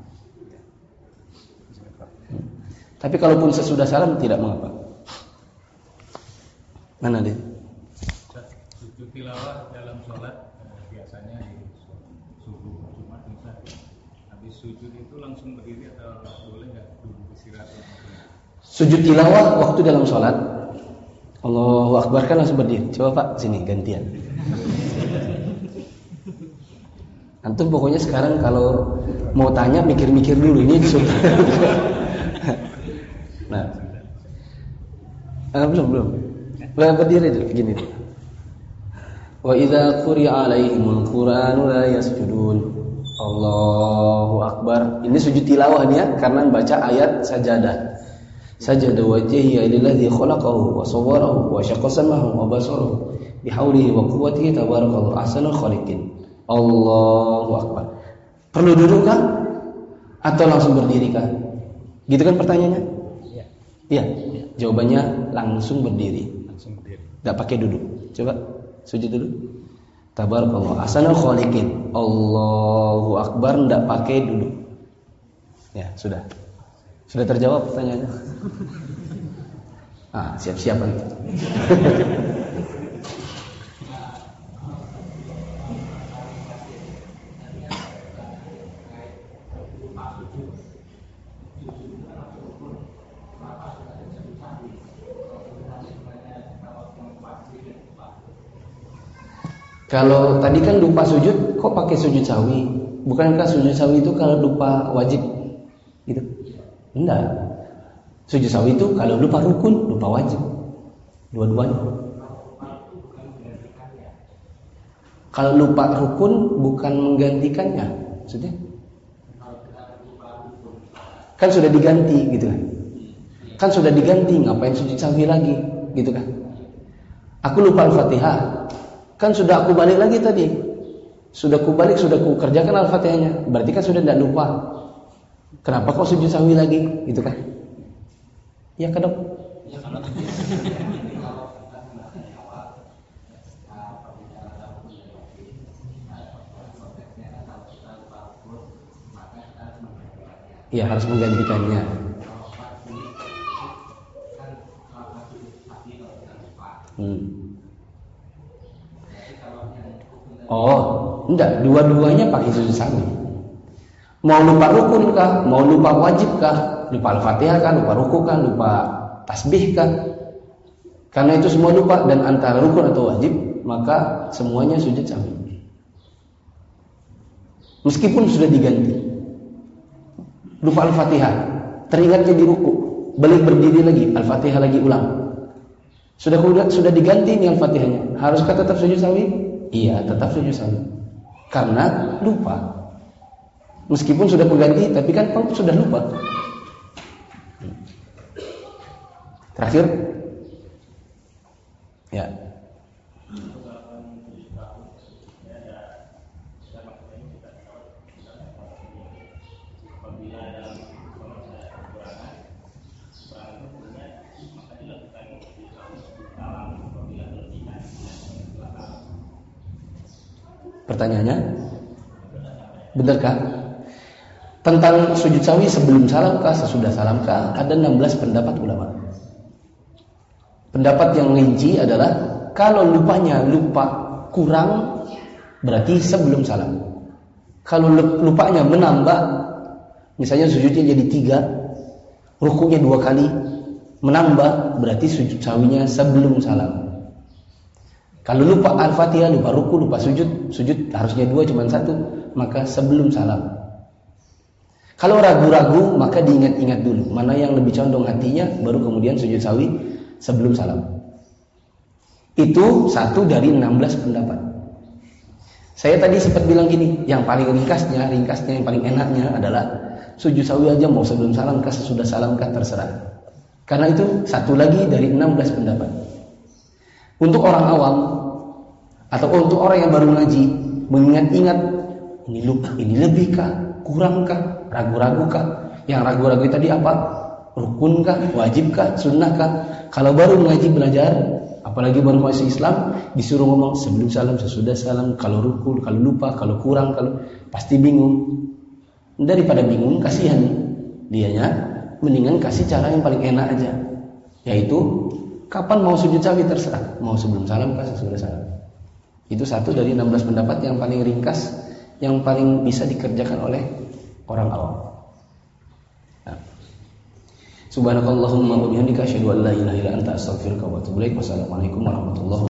Tapi kalaupun sesudah salam tidak mengapa. Mana dia? Sujud tilawah dalam sholat biasanya di subuh Jumat misal. Habis sujud itu langsung berdiri atau boleh nggak dulu istirahat? Sujud tilawah waktu dalam sholat Allahu Akbar kan langsung berdiri. Coba Pak, sini gantian. Antum pokoknya sekarang kalau mau tanya mikir-mikir dulu ini disuruh. Nah, ah, belum belum. Belum berdiri dulu gini. Wa idza quri'a 'alaihimul Qur'anu la yasjudun. Allahu Akbar. Ini sujud tilawah nih ya, karena baca ayat sajadah. Sajada wajhihi lillazi khalaqahu wa sawwarahu wa syaqqa samahu wa basarahu bihaulihi wa quwwatihi tabarakallahu ahsanul khaliqin. Allahu Akbar. Perlu duduk kah? Atau langsung berdiri kah? Gitu kan pertanyaannya? Iya. Iya. Ya. Jawabannya langsung berdiri. Langsung berdiri. Enggak pakai duduk. Coba sujud dulu. Tabarakallahu ahsanul khaliqin. Allahu Akbar, enggak pakai duduk. Ya, sudah. Sudah terjawab pertanyaannya? Ah, siap-siap nanti. Kalau tadi kan lupa sujud, kok pakai sujud sawi? Bukankah sujud sawi itu kalau lupa wajib? Gitu. Enggak. Sujud sawi itu kalau lupa rukun, lupa wajib. Dua-duanya. Kalau lupa rukun bukan menggantikannya, maksudnya? Kan sudah diganti gitu kan. Kan sudah diganti, ngapain sujud sawi lagi, gitu kan? Aku lupa Al-Fatihah. Kan sudah aku balik lagi tadi. Sudah aku balik, sudah aku kerjakan Al-Fatihahnya. Berarti kan sudah tidak lupa. Kenapa kok sujud sahwi lagi? Gitu kan? Ya kan dok? Ya kan. Ya harus menggantikannya. Hmm. Oh, enggak, dua-duanya pakai sujud sahwi. Mau lupa rukun kah? Mau lupa wajib kah? Lupa Al-Fatihah kah? Lupa ruku kah? Lupa tasbih kah? Karena itu semua lupa dan antara rukun atau wajib, maka semuanya sujud sahwi. Meskipun sudah diganti. Lupa Al-Fatihah, teringat jadi ruku, balik berdiri lagi, Al-Fatihah lagi ulang. Sudah sudah diganti nih Al-Fatihahnya. Haruskah tetap sujud sahwi? Iya, tetap sujud sahwi. Karena lupa. Meskipun sudah pengganti, tapi kan sudah lupa. Terakhir, ya. Pertanyaannya, benarkah tentang sujud sahwi sebelum salamkah, sesudah salamkah? Ada enam belas pendapat ulama. Pendapat yang rinci adalah kalau lupanya lupa kurang, berarti sebelum salam. Kalau lupanya menambah, misalnya sujudnya jadi tiga, rukunya dua kali, menambah, berarti sujud sahwinya sebelum salam. Kalau lupa Al-Fatihah, lupa ruku, lupa sujud, sujud harusnya dua, cuma satu, maka sebelum salam. Kalau ragu-ragu, maka diingat-ingat dulu mana yang lebih condong hatinya, baru kemudian sujud sahwi sebelum salam. Itu satu dari enam belas pendapat. Saya tadi sempat bilang gini, yang paling ringkasnya, ringkasnya yang paling enaknya adalah sujud sahwi aja mau sebelum salam kah, sesudah salam kah, terserah. Karena itu satu lagi dari enam belas pendapat. Untuk orang awam atau untuk orang yang baru ngaji, mengingat-ingat ini lupa, ini lebih kah, kurang kah, ragu-ragu kah? Yang ragu-ragu tadi apa? Rukun kah, wajib kah, sunnah kah? Kalau baru ngaji belajar, apalagi baru masuk Islam, disuruh ngomong sebelum salam, sesudah salam, kalau rukun, kalau lupa, kalau kurang, kalau pasti bingung. Daripada bingung, kasihan dianya, mendingan kasih cara yang paling enak aja, yaitu kapan mau sujud sahwi terserah, mau sebelum salam kah, sesudah salam. Itu satu dari enam belas pendapat yang paling ringkas, yang paling bisa dikerjakan oleh orang awam. Nah. Subhanakallahumma wa bihamdika asyhadu an la ilaha illa anta astaghfiruka wa atubu ilaik. Wassalamualaikum warahmatullahi wabarakatuh.